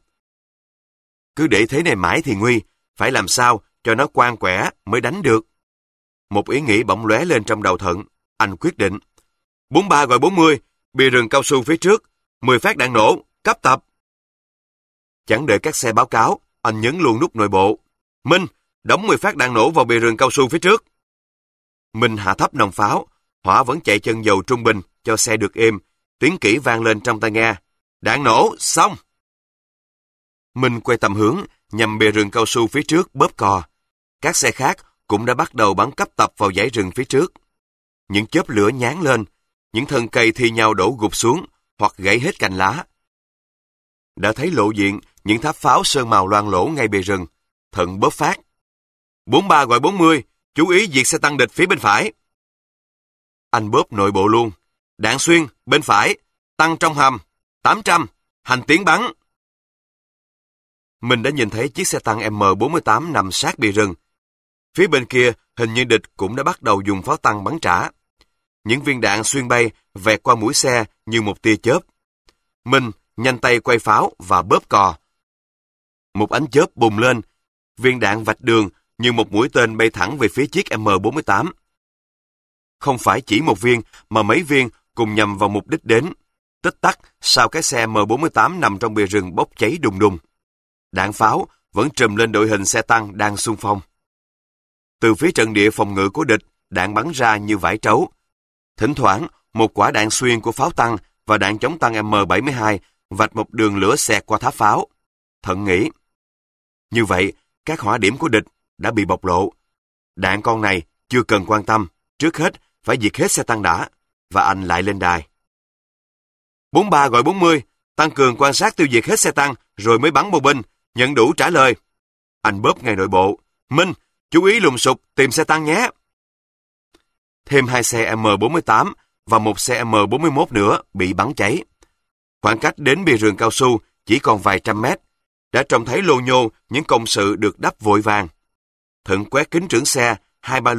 Cứ để thế này mãi thì nguy, phải làm sao cho nó ngoan quẻ mới đánh được. Một ý nghĩ bỗng lóe lên trong đầu Thận, anh quyết định. bốn ba gọi bốn mươi, bìa rừng cao su phía trước, mười phát đạn nổ, cấp tập. Chẳng đợi các xe báo cáo, anh nhấn luôn nút nội bộ. Minh, đóng mười phát đạn nổ vào bìa rừng cao su phía trước. Minh hạ thấp nòng pháo, hỏa vẫn chạy chân dầu trung bình cho xe được êm, tiếng kỹ vang lên trong tai nghe. Đạn nổ, xong! Minh quay tầm hướng, nhằm bìa rừng cao su phía trước bóp cò. Các xe khác cũng đã bắt đầu bắn cấp tập vào dãy rừng phía trước. Những chớp lửa nhán lên, những thân cây thi nhau đổ gục xuống, hoặc gãy hết cành lá. Đã thấy lộ diện những tháp pháo sơn màu loang lổ ngay bìa rừng. Thận bóp phát. bốn ba gọi bốn mươi, chú ý diệt xe tăng địch phía bên phải. Anh bóp nội bộ luôn. Đạn xuyên, bên phải, tăng trong hầm, tám trăm, hành tiến bắn. Mình đã nhìn thấy chiếc xe tăng M bốn mươi tám nằm sát bìa rừng. Phía bên kia, hình như địch cũng đã bắt đầu dùng pháo tăng bắn trả. Những viên đạn xuyên bay, vẹt qua mũi xe như một tia chớp. Mình nhanh tay quay pháo và bóp cò. Một ánh chớp bùng lên, viên đạn vạch đường như một mũi tên bay thẳng về phía chiếc M bốn mươi tám. Không phải chỉ một viên, mà mấy viên cùng nhằm vào mục đích đến. Tích tắc, sau cái xe M bốn mươi tám nằm trong bìa rừng bốc cháy đùng đùng. Đạn pháo vẫn trùm lên đội hình xe tăng đang xung phong. Từ phía trận địa phòng ngự của địch, đạn bắn ra như vải trấu. Thỉnh thoảng, một quả đạn xuyên của pháo tăng và đạn chống tăng M bảy mươi hai vạch một đường lửa xẹt qua tháp pháo. Thận nghĩ. Như vậy, các hỏa điểm của địch đã bị bộc lộ. Đạn con này chưa cần quan tâm, trước hết phải diệt hết xe tăng đã, và anh lại lên đài. bốn ba gọi bốn mươi, tăng cường quan sát tiêu diệt hết xe tăng, rồi mới bắn bộ binh, nhận đủ trả lời. Anh bóp ngay nội bộ. Minh, chú ý lùng sục tìm xe tăng nhé. Thêm hai xe M bốn mươi tám và một xe M bốn mươi mốt nữa bị bắn cháy. Khoảng cách đến bìa rừng cao su chỉ còn vài trăm mét. Đã trông thấy lô nhô những công sự được đắp vội vàng. Thận quét kính trưởng xe hai ba lượt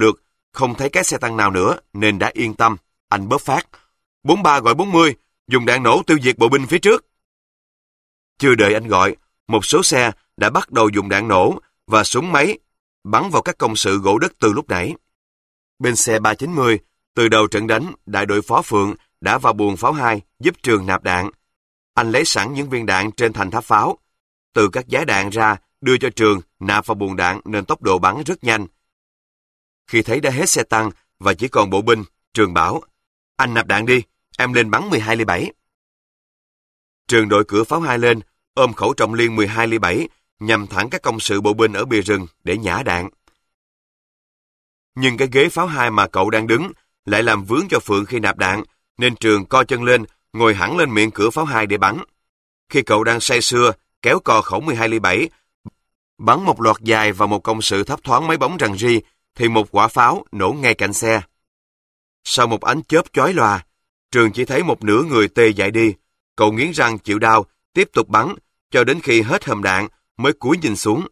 Không thấy cái xe tăng nào nữa nên đã yên tâm. Anh bóp phát. bốn ba gọi bốn mươi, dùng đạn nổ tiêu diệt bộ binh phía trước. Chưa đợi anh gọi, một số xe đã bắt đầu dùng đạn nổ và súng máy bắn vào các công sự gỗ đất từ lúc nãy. Bên xe ba chín mươi, từ đầu trận đánh, đại đội Phó Phượng đã vào buồng pháo hai giúp Trường nạp đạn. Anh lấy sẵn những viên đạn trên thành tháp pháo, từ các giá đạn ra đưa cho Trường nạp vào buồng đạn nên tốc độ bắn rất nhanh. Khi thấy đã hết xe tăng và chỉ còn bộ binh, Trường bảo, anh nạp đạn đi, em lên bắn mười hai ly bảy. Trường đội cửa pháo hai lên, ôm khẩu trọng liên mười hai ly bảy, nhằm thẳng các công sự bộ binh ở bìa rừng để nhả đạn. Nhưng cái ghế pháo hai mà cậu đang đứng lại làm vướng cho Phượng khi nạp đạn, nên Trường co chân lên, ngồi hẳn lên miệng cửa pháo hai để bắn. Khi cậu đang say sưa, kéo cò khẩu mười hai ly bảy, bắn một loạt dài vào một công sự thấp thoáng mấy bóng rằn ri, thì một quả pháo nổ ngay cạnh xe. Sau một ánh chớp chói lòa, Trường chỉ thấy một nửa người tê dại đi. Cậu nghiến răng chịu đau, tiếp tục bắn, cho đến khi hết hầm đạn mới cúi nhìn xuống.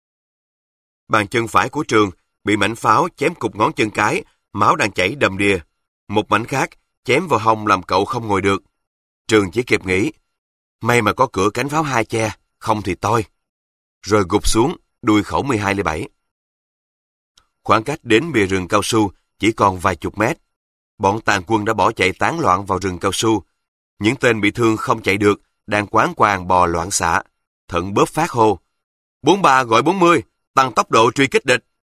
Bàn chân phải của Trường bị mảnh pháo chém cụt ngón chân cái, máu đang chảy đầm đìa. Một mảnh khác chém vào hông làm cậu không ngồi được. Trường chỉ kịp nghĩ, may mà có cửa cánh pháo hai che, không thì tôi. Rồi gục xuống, đuôi khẩu mười hai ly bảy. Khoảng cách đến bìa rừng cao su chỉ còn vài chục mét. Bọn tàn quân đã bỏ chạy tán loạn vào rừng cao su. Những tên bị thương không chạy được, đang quán quàng bò loạn xạ. Thận bóp phát hô. bốn ba gọi bốn mươi, tăng tốc độ truy kích địch.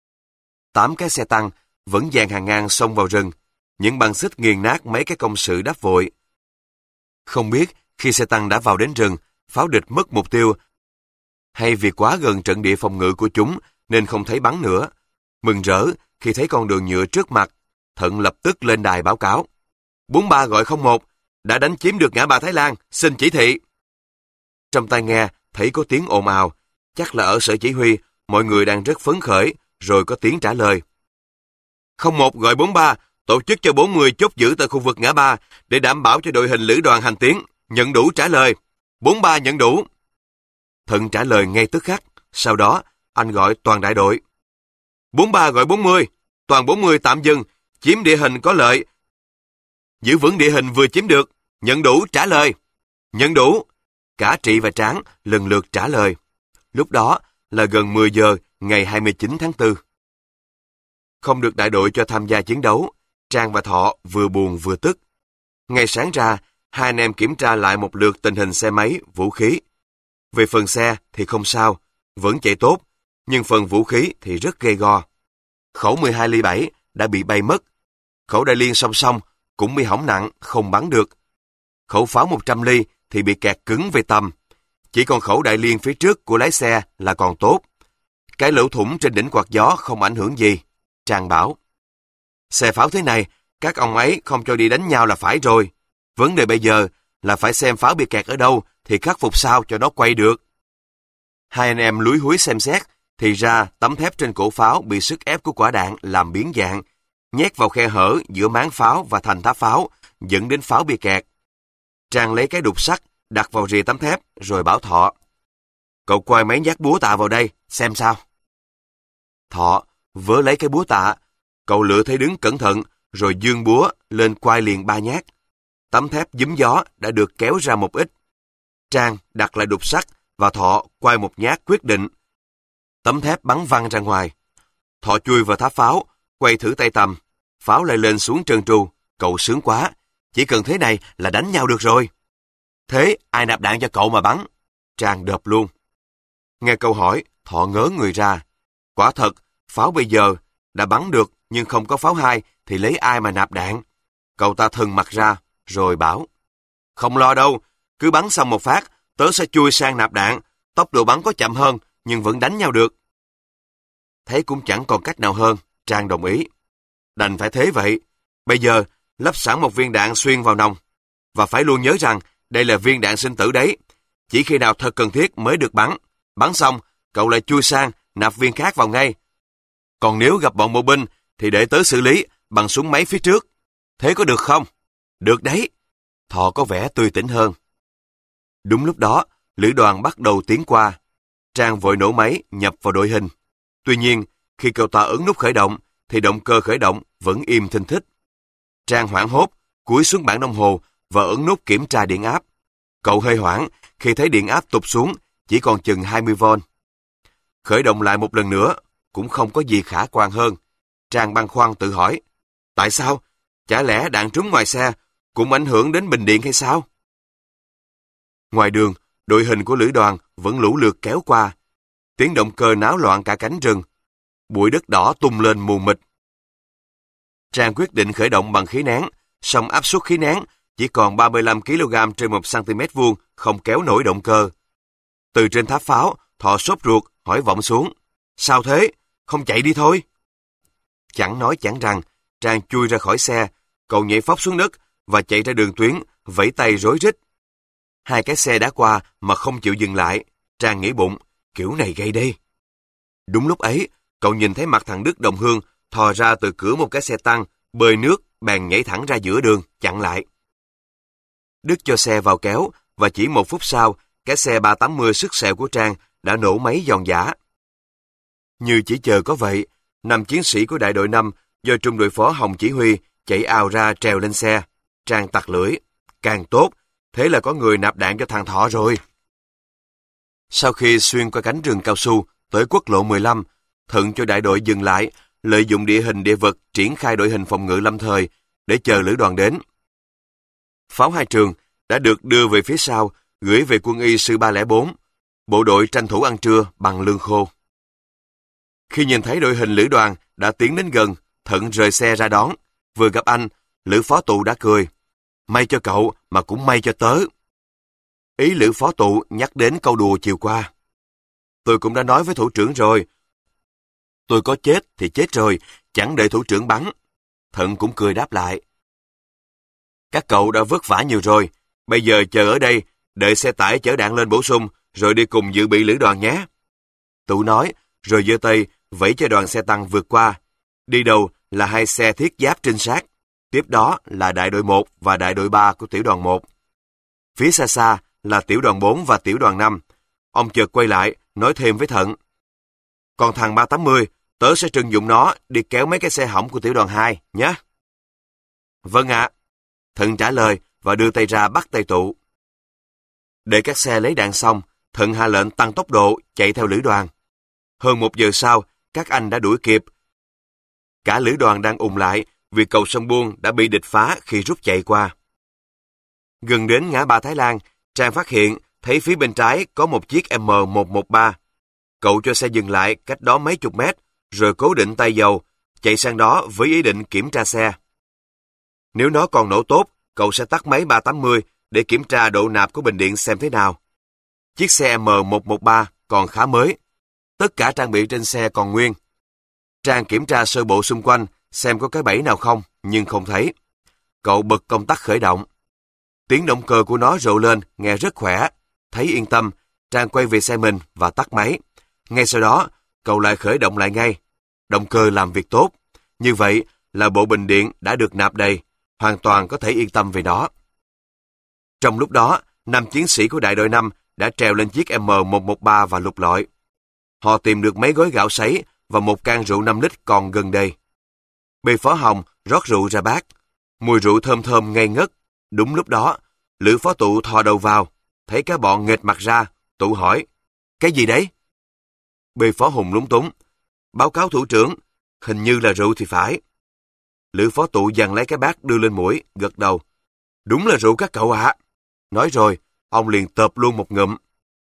Tám cái xe tăng vẫn dàn hàng ngang xông vào rừng. Những băng xích nghiền nát mấy cái công sự đáp vội. Không biết khi xe tăng đã vào đến rừng, pháo địch mất mục tiêu, hay vì quá gần trận địa phòng ngự của chúng nên không thấy bắn nữa. Mừng rỡ khi thấy con đường nhựa trước mặt, Thận lập tức lên đài báo cáo. bốn ba gọi không một, đã đánh chiếm được ngã ba Thái Lan, xin chỉ thị. Trong tai nghe thấy có tiếng ồn ào, chắc là ở sở chỉ huy, mọi người đang rất phấn khởi, rồi có tiếng trả lời. không một gọi bốn ba, tổ chức cho bốn mươi chốt giữ tại khu vực ngã ba để đảm bảo cho đội hình lữ đoàn hành tiến. Nhận đủ trả lời. bốn ba nhận đủ. Thận trả lời ngay tức khắc, sau đó anh gọi toàn đại đội. bốn ba gọi bốn mươi, toàn bốn mươi tạm dừng, chiếm địa hình có lợi. Giữ vững địa hình vừa chiếm được, nhận đủ trả lời. Nhận đủ. Cả Trị và Tráng lần lượt trả lời. Lúc đó là gần mười giờ ngày hai mươi chín tháng tư. Không được đại đội cho tham gia chiến đấu, Trang và Thọ vừa buồn vừa tức. Ngày sáng ra, hai anh em kiểm tra lại một lượt tình hình xe máy, vũ khí. Về phần xe thì không sao, vẫn chạy tốt, nhưng phần vũ khí thì rất ghê go. Khẩu mười hai ly bảy đã bị bay mất. Khẩu đại liên song song cũng bị hỏng nặng, không bắn được. Khẩu pháo một trăm ly thì bị kẹt cứng về tầm. Chỉ còn khẩu đại liên phía trước của lái xe là còn tốt. Cái lỗ thủng trên đỉnh quạt gió không ảnh hưởng gì. Trang bảo, xe pháo thế này, các ông ấy không cho đi đánh nhau là phải rồi. Vấn đề bây giờ là phải xem pháo bị kẹt ở đâu thì khắc phục sao cho nó quay được. Hai anh em lúi húi xem xét, thì ra tấm thép trên cổ pháo bị sức ép của quả đạn làm biến dạng, nhét vào khe hở giữa máng pháo và thành tháp pháo, dẫn đến pháo bị kẹt. Trang lấy cái đục sắt đặt vào rìa tấm thép rồi bảo Thọ, cậu quay mấy nhát búa tạ vào đây, xem sao. Thọ vớ lấy cái búa tạ, cậu lựa thấy đứng cẩn thận rồi giương búa lên quay liền ba nhát. Tấm thép giúm gió đã được kéo ra một ít. Trang đặt lại đục sắt và Thọ quay một nhát quyết định. Tấm thép bắn văng ra ngoài. Thọ chui vào tháp pháo, quay thử tay tầm. Pháo lại lên xuống trơn tru. Cậu sướng quá. Chỉ cần thế này là đánh nhau được rồi. Thế ai nạp đạn cho cậu mà bắn? Trang đợp luôn. Nghe câu hỏi, Thọ ngớ người ra. Quả thật, pháo bây giờ đã bắn được nhưng không có pháo hai thì lấy ai mà nạp đạn? Cậu ta thừng mặt ra, rồi bảo. Không lo đâu, cứ bắn xong một phát, tớ sẽ chui sang nạp đạn. Tốc độ bắn có chậm hơn, nhưng vẫn đánh nhau được. Thấy cũng chẳng còn cách nào hơn, Trang đồng ý. Đành phải thế vậy. Bây giờ, lắp sẵn một viên đạn xuyên vào nòng. Và phải luôn nhớ rằng, đây là viên đạn sinh tử đấy. Chỉ khi nào thật cần thiết mới được bắn. Bắn xong, cậu lại chui sang, nạp viên khác vào ngay. Còn nếu gặp bọn bộ binh, thì để tớ xử lý bằng súng máy phía trước. Thế có được không? Được đấy. Thọ có vẻ tươi tỉnh hơn. Đúng lúc đó, lữ đoàn bắt đầu tiến qua. Trang vội nổ máy nhập vào đội hình. Tuy nhiên, khi cậu ta ấn nút khởi động, thì động cơ khởi động vẫn im thinh thích. Trang hoảng hốt, cúi xuống bảng đồng hồ và ấn nút kiểm tra điện áp. Cậu hơi hoảng khi thấy điện áp tụt xuống chỉ còn chừng hai mươi vôn. Khởi động lại một lần nữa, cũng không có gì khả quan hơn. Trang băn khoăn tự hỏi, tại sao? Chả lẽ đạn trúng ngoài xe cũng ảnh hưởng đến bình điện hay sao? Ngoài đường, đội hình của lữ đoàn vẫn lũ lượt kéo qua. Tiếng động cơ náo loạn cả cánh rừng. Bụi đất đỏ tung lên mù mịt. Trang quyết định khởi động bằng khí nén, song áp suất khí nén chỉ còn ba mươi lăm ki lô gam trên một xăng-ti-mét vuông, không kéo nổi động cơ. Từ trên tháp pháo, Thọ sốt ruột hỏi vọng xuống, sao thế? Không chạy đi thôi? Chẳng nói chẳng rằng, Trang chui ra khỏi xe, cậu nhảy phóc xuống đất và chạy ra đường tuyến, vẫy tay rối rít. Hai cái xe đã qua mà không chịu dừng lại. Trang nghĩ bụng, kiểu này gây đi. Đúng lúc ấy, cậu nhìn thấy mặt thằng Đức đồng hương thò ra từ cửa một cái xe tăng, bơi nước, bèn nhảy thẳng ra giữa đường, chặn lại. Đức cho xe vào kéo, và chỉ một phút sau, cái xe ba tám mươi sức sẹo của Trang đã nổ máy giòn giã. Như chỉ chờ có vậy, năm chiến sĩ của đại đội năm do trung đội phó Hồng chỉ huy chạy ào ra trèo lên xe. Trang tặc lưỡi, càng tốt, thế là có người nạp đạn cho thằng Thọ rồi. Sau khi xuyên qua cánh rừng cao su tới quốc lộ mười lăm, thuận cho đại đội dừng lại, lợi dụng địa hình địa vật triển khai đội hình phòng ngự lâm thời để chờ lữ đoàn đến. Pháo hai trường đã được đưa về phía sau, gửi về quân y sư ba không bốn. Bộ đội tranh thủ ăn trưa bằng lương khô. Khi nhìn thấy đội hình lữ đoàn đã tiến đến gần, Thận rời xe ra đón. Vừa gặp anh, Lữ phó tụ đã cười. May cho cậu mà cũng may cho tớ. Ý Lữ phó tụ nhắc đến câu đùa chiều qua. Tôi cũng đã nói với thủ trưởng rồi. Tôi có chết thì chết rồi, chẳng đợi thủ trưởng bắn. Thận cũng cười đáp lại. Các cậu đã vất vả nhiều rồi, bây giờ chờ ở đây, đợi xe tải chở đạn lên bổ sung, rồi đi cùng dự bị lữ đoàn nhé. Tụ nói, rồi giơ tay, vẫy cho đoàn xe tăng vượt qua. Đi đầu là hai xe thiết giáp trinh sát, tiếp đó là đại đội một và đại đội ba của tiểu đoàn một. Phía xa xa là tiểu đoàn bốn và tiểu đoàn năm. Ông chợt quay lại, nói thêm với Thận. Còn thằng ba tám mươi, tớ sẽ trưng dụng nó đi kéo mấy cái xe hỏng của tiểu đoàn hai, nhé. Vâng ạ. Thận trả lời và đưa tay ra bắt tay Tụ. Để các xe lấy đạn xong, Thận hạ lệnh tăng tốc độ chạy theo lữ đoàn. Hơn một giờ sau, các anh đã đuổi kịp. Cả lữ đoàn đang ùn lại vì cầu sông Buông đã bị địch phá khi rút chạy qua. Gần đến ngã ba Thái Lan, Trang phát hiện thấy phía bên trái có một chiếc M một một ba. Cậu cho xe dừng lại cách đó mấy chục mét, rồi cố định tay dầu, chạy sang đó với ý định kiểm tra xe. Nếu nó còn nổ tốt, cậu sẽ tắt máy ba tám mươi để kiểm tra độ nạp của bình điện xem thế nào. Chiếc xe M một một ba còn khá mới. Tất cả trang bị trên xe còn nguyên. Trang kiểm tra sơ bộ xung quanh xem có cái bẫy nào không, nhưng không thấy. Cậu bật công tắc khởi động. Tiếng động cơ của nó rộ lên, nghe rất khỏe. Thấy yên tâm, Trang quay về xe mình và tắt máy. Ngay sau đó, cậu lại khởi động lại ngay. Động cơ làm việc tốt. Như vậy là bộ bình điện đã được nạp đầy, hoàn toàn có thể yên tâm về nó. Trong lúc đó, năm chiến sĩ của đại đội năm đã trèo lên chiếc M một một ba và lục lọi. Họ tìm được mấy gói gạo sấy và một can rượu năm lít còn gần đây. Bề phó Hồng rót rượu ra bát. Mùi rượu thơm thơm ngây ngất. Đúng lúc đó, Lữ phó Tụ thò đầu vào, thấy cả bọn nghệt mặt ra. Tụ hỏi, cái gì đấy? Bề phó Hùng lúng túng. Báo cáo thủ trưởng, hình như là rượu thì phải. Lữ phó Tụ giằng lấy cái bát đưa lên mũi, gật đầu. Đúng là rượu các cậu ạ. Nói rồi, ông liền tợp luôn một ngụm.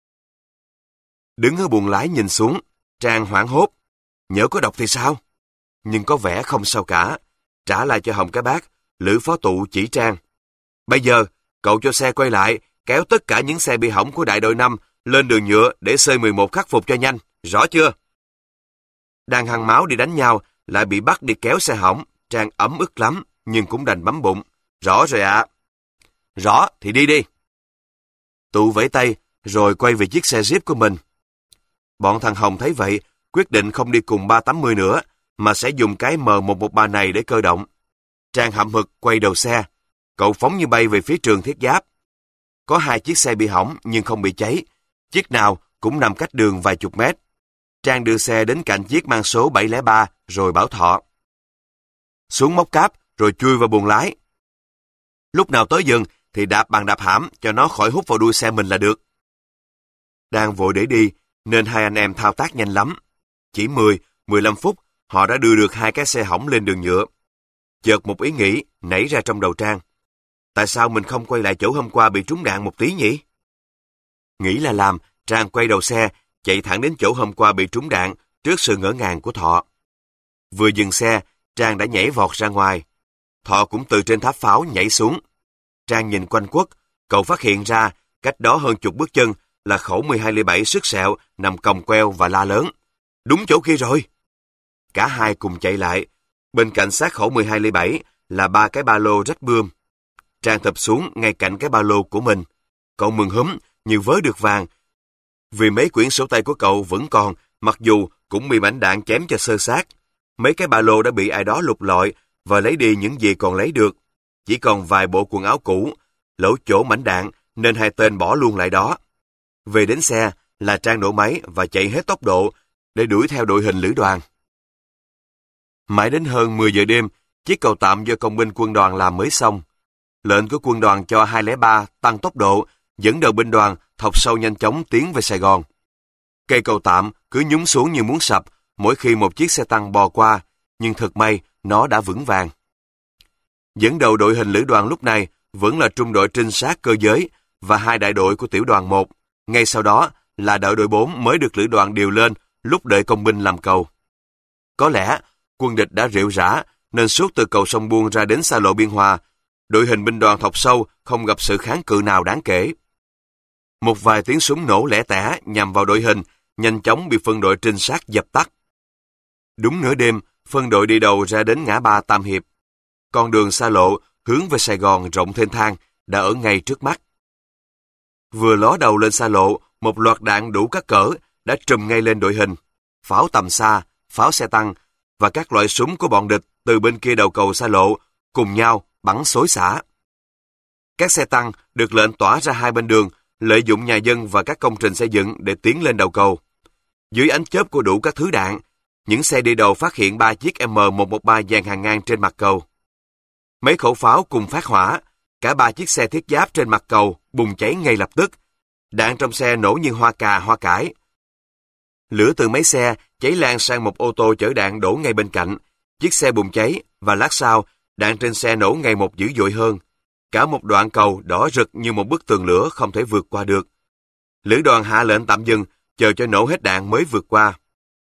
Đứng ở buồng lái nhìn xuống, Trang hoảng hốt. Nhỡ có độc thì sao? Nhưng có vẻ không sao cả. Trả lại cho Hồng cái bát, Lữ phó Tụ chỉ Trang. Bây giờ, cậu cho xe quay lại, kéo tất cả những xe bị hỏng của đại đội năm lên đường nhựa để C mười một khắc phục cho nhanh. Rõ chưa? Đang hăng máu đi đánh nhau, lại bị bắt đi kéo xe hỏng. Trang ấm ức lắm, nhưng cũng đành bấm bụng. Rõ rồi ạ. À. Rõ, thì đi đi. Tụ vẫy tay, rồi quay về chiếc xe Jeep của mình. Bọn thằng Hồng thấy vậy, quyết định không đi cùng ba tám mươi nữa, mà sẽ dùng cái M một một ba này để cơ động. Trang hậm hực quay đầu xe. Cậu phóng như bay về phía trường thiết giáp. Có hai chiếc xe bị hỏng nhưng không bị cháy. Chiếc nào cũng nằm cách đường vài chục mét. Trang đưa xe đến cạnh chiếc mang số bảy không ba rồi bảo Thọ. xuống móc cáp rồi chui vào buồng lái. Lúc nào tới dừng thì đạp bằng đạp hãm cho nó khỏi hút vào đuôi xe mình là được. Đang vội để đi nên hai anh em thao tác nhanh lắm. Chỉ mười, mười lăm phút họ đã đưa được hai cái xe hỏng lên đường nhựa. Chợt một ý nghĩ nảy ra trong đầu Trang. Tại sao mình không quay lại chỗ hôm qua bị trúng đạn một tí nhỉ? Nghĩ là làm, Trang quay đầu xe, chạy thẳng đến chỗ hôm qua bị trúng đạn trước sự ngỡ ngàng của Thọ. Vừa dừng xe, Trang đã nhảy vọt ra ngoài. Thọ cũng từ trên tháp pháo nhảy xuống. Trang nhìn quanh quất, cậu phát hiện ra cách đó hơn chục bước chân là khẩu mười hai ly bảy sức sẹo nằm còng queo và la lớn. Đúng chỗ kia rồi! Cả hai cùng chạy lại. Bên cạnh xác khẩu mười hai ly bảy là ba cái ba lô rách bươm. Trang thụp xuống ngay cạnh cái ba lô của mình. Cậu mừng húm như vớ được vàng. Vì mấy quyển sổ tay của cậu vẫn còn, mặc dù cũng bị mảnh đạn chém cho xơ xác. Mấy cái ba lô đã bị ai đó lục lọi và lấy đi những gì còn lấy được. Chỉ còn vài bộ quần áo cũ, lỗ chỗ mảnh đạn nên hai tên bỏ luôn lại đó. Về đến xe là Trang nổ máy và chạy hết tốc độ để đuổi theo đội hình lữ đoàn. Mãi đến hơn mười giờ đêm, chiếc cầu tạm do công binh quân đoàn làm mới xong. Lệnh của quân đoàn cho hai không ba tăng tốc độ, dẫn đầu binh đoàn thọc sâu nhanh chóng tiến về Sài Gòn. Cây cầu tạm cứ nhúng xuống như muốn sập mỗi khi một chiếc xe tăng bò qua, nhưng thật may nó đã vững vàng. Dẫn đầu đội hình lữ đoàn lúc này vẫn là trung đội trinh sát cơ giới và hai đại đội của tiểu đoàn một. Ngay sau đó là đại đội bốn mới được lữ đoàn điều lên lúc đợi công binh làm cầu. Có lẽ quân địch đã rệu rã nên suốt từ cầu sông Buông ra đến xa lộ Biên Hòa, đội hình binh đoàn thọc sâu không gặp sự kháng cự nào đáng kể. Một vài tiếng súng nổ lẻ tẻ nhằm vào đội hình nhanh chóng bị phân đội trinh sát dập tắt. Đúng nửa đêm, phân đội đi đầu ra đến ngã ba Tam Hiệp. Con đường xa lộ hướng về Sài Gòn rộng thênh thang đã ở ngay trước mắt. Vừa ló đầu lên xa lộ, một loạt đạn đủ các cỡ đã trùm ngay lên đội hình. Pháo tầm xa, pháo xe tăng và các loại súng của bọn địch từ bên kia đầu cầu xa lộ cùng nhau bắn xối xả. Các xe tăng được lệnh tỏa ra hai bên đường, lợi dụng nhà dân và các công trình xây dựng để tiến lên đầu cầu. Dưới ánh chớp của đủ các thứ đạn, những xe đi đầu phát hiện ba chiếc M một một ba dàn hàng ngang trên mặt cầu. Mấy khẩu pháo cùng phát hỏa, cả ba chiếc xe thiết giáp trên mặt cầu bùng cháy ngay lập tức. Đạn trong xe nổ như hoa cà hoa cải. Lửa từ mấy xe cháy lan sang một ô tô chở đạn đổ ngay bên cạnh. Chiếc xe bùng cháy và lát sau, đạn trên xe nổ ngày một dữ dội hơn. Cả một đoạn cầu đỏ rực như một bức tường lửa không thể vượt qua được. Lữ đoàn hạ lệnh tạm dừng, chờ cho nổ hết đạn mới vượt qua.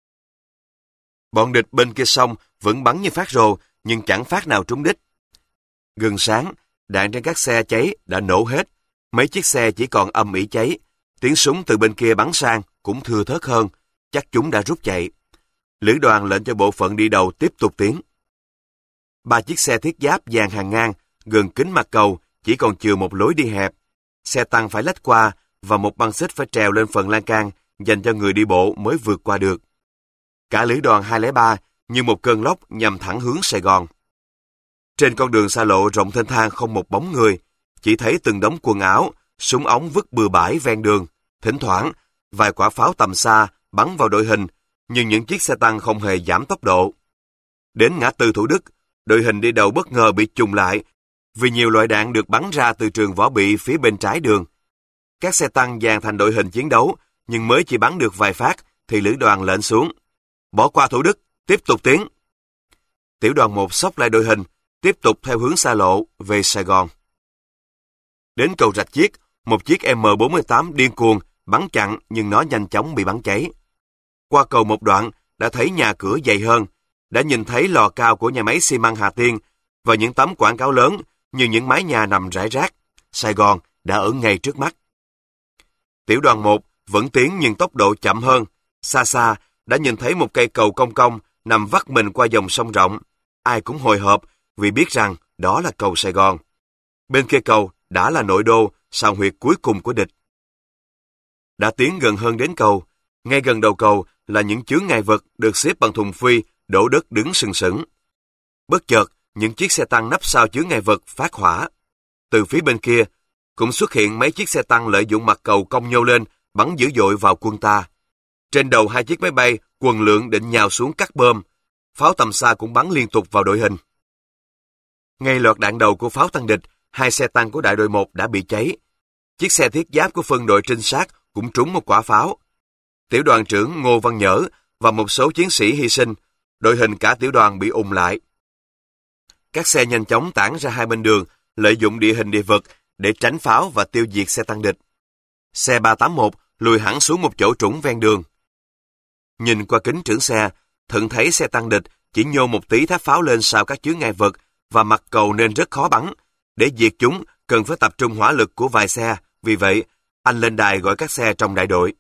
Bọn địch bên kia sông vẫn bắn như phát rồ, nhưng chẳng phát nào trúng đích. Gần sáng, đạn trên các xe cháy đã nổ hết. Mấy chiếc xe chỉ còn âm ỉ cháy. Tiếng súng từ bên kia bắn sang cũng thưa thớt hơn. Chắc chúng đã rút chạy. Lữ đoàn lệnh cho bộ phận đi đầu tiếp tục tiến. Ba chiếc xe thiết giáp dàn hàng ngang gần kính mặt cầu chỉ còn chừa một lối đi hẹp. Xe tăng phải lách qua và một băng xích phải trèo lên phần lan can dành cho người đi bộ mới vượt qua được. Cả lữ đoàn hai không ba như một cơn lốc nhằm thẳng hướng Sài Gòn. Trên con đường xa lộ rộng thênh thang không một bóng người, chỉ thấy từng đống quần áo, súng ống vứt bừa bãi ven đường. Thỉnh thoảng, vài quả pháo tầm xa bắn vào đội hình, nhưng những chiếc xe tăng không hề giảm tốc độ. Đến ngã tư Thủ Đức, đội hình đi đầu bất ngờ bị trùng lại vì nhiều loại đạn được bắn ra từ trường võ bị phía bên trái đường. Các xe tăng dàn thành đội hình chiến đấu, nhưng mới chỉ bắn được vài phát thì lữ đoàn lệnh xuống. Bỏ qua Thủ Đức, tiếp tục tiến. Tiểu đoàn một xốc lại đội hình, tiếp tục theo hướng xa lộ về Sài Gòn. Đến cầu Rạch Chiếc, một chiếc M bốn mươi tám điên cuồng bắn chặn nhưng nó nhanh chóng bị bắn cháy. Qua cầu một đoạn, đã thấy nhà cửa dày hơn, đã nhìn thấy lò cao của nhà máy xi măng Hà Tiên và những tấm quảng cáo lớn như những mái nhà nằm rải rác. Sài Gòn đã ở ngay trước mắt. Tiểu đoàn một vẫn tiến nhưng tốc độ chậm hơn. Xa xa đã nhìn thấy một cây cầu cong cong nằm vắt mình qua dòng sông rộng. Ai cũng hồi hộp vì biết rằng đó là cầu Sài Gòn. Bên kia cầu đã là nội đô, sào huyệt cuối cùng của địch. Đã tiến gần hơn đến cầu, ngay gần đầu cầu là những chướng ngại vật được xếp bằng thùng phi đổ đất đứng sừng sững. Bất chợt, những chiếc xe tăng nấp sau chướng ngại vật phát hỏa. Từ phía bên kia, cũng xuất hiện mấy chiếc xe tăng lợi dụng mặt cầu cong nhô lên, bắn dữ dội vào quân ta. Trên đầu hai chiếc máy bay, quần lượng định nhào xuống cắt bơm. Pháo tầm xa cũng bắn liên tục vào đội hình. Ngay loạt đạn đầu của pháo tăng địch, hai xe tăng của đại đội một đã bị cháy. Chiếc xe thiết giáp của phân đội trinh sát cũng trúng một quả pháo. Tiểu đoàn trưởng Ngô Văn Nhỡ và một số chiến sĩ hy sinh, đội hình cả tiểu đoàn bị ùn lại. Các xe nhanh chóng tản ra hai bên đường, lợi dụng địa hình địa vật để tránh pháo và tiêu diệt xe tăng địch. Xe ba tám một lùi hẳn xuống một chỗ trũng ven đường. Nhìn qua kính trưởng xe, Thận thấy xe tăng địch chỉ nhô một tí tháp pháo lên sau các chướng ngại vật và mặt cầu nên rất khó bắn. Để diệt chúng, cần phải tập trung hỏa lực của vài xe, vì vậy, anh lên đài gọi các xe trong đại đội.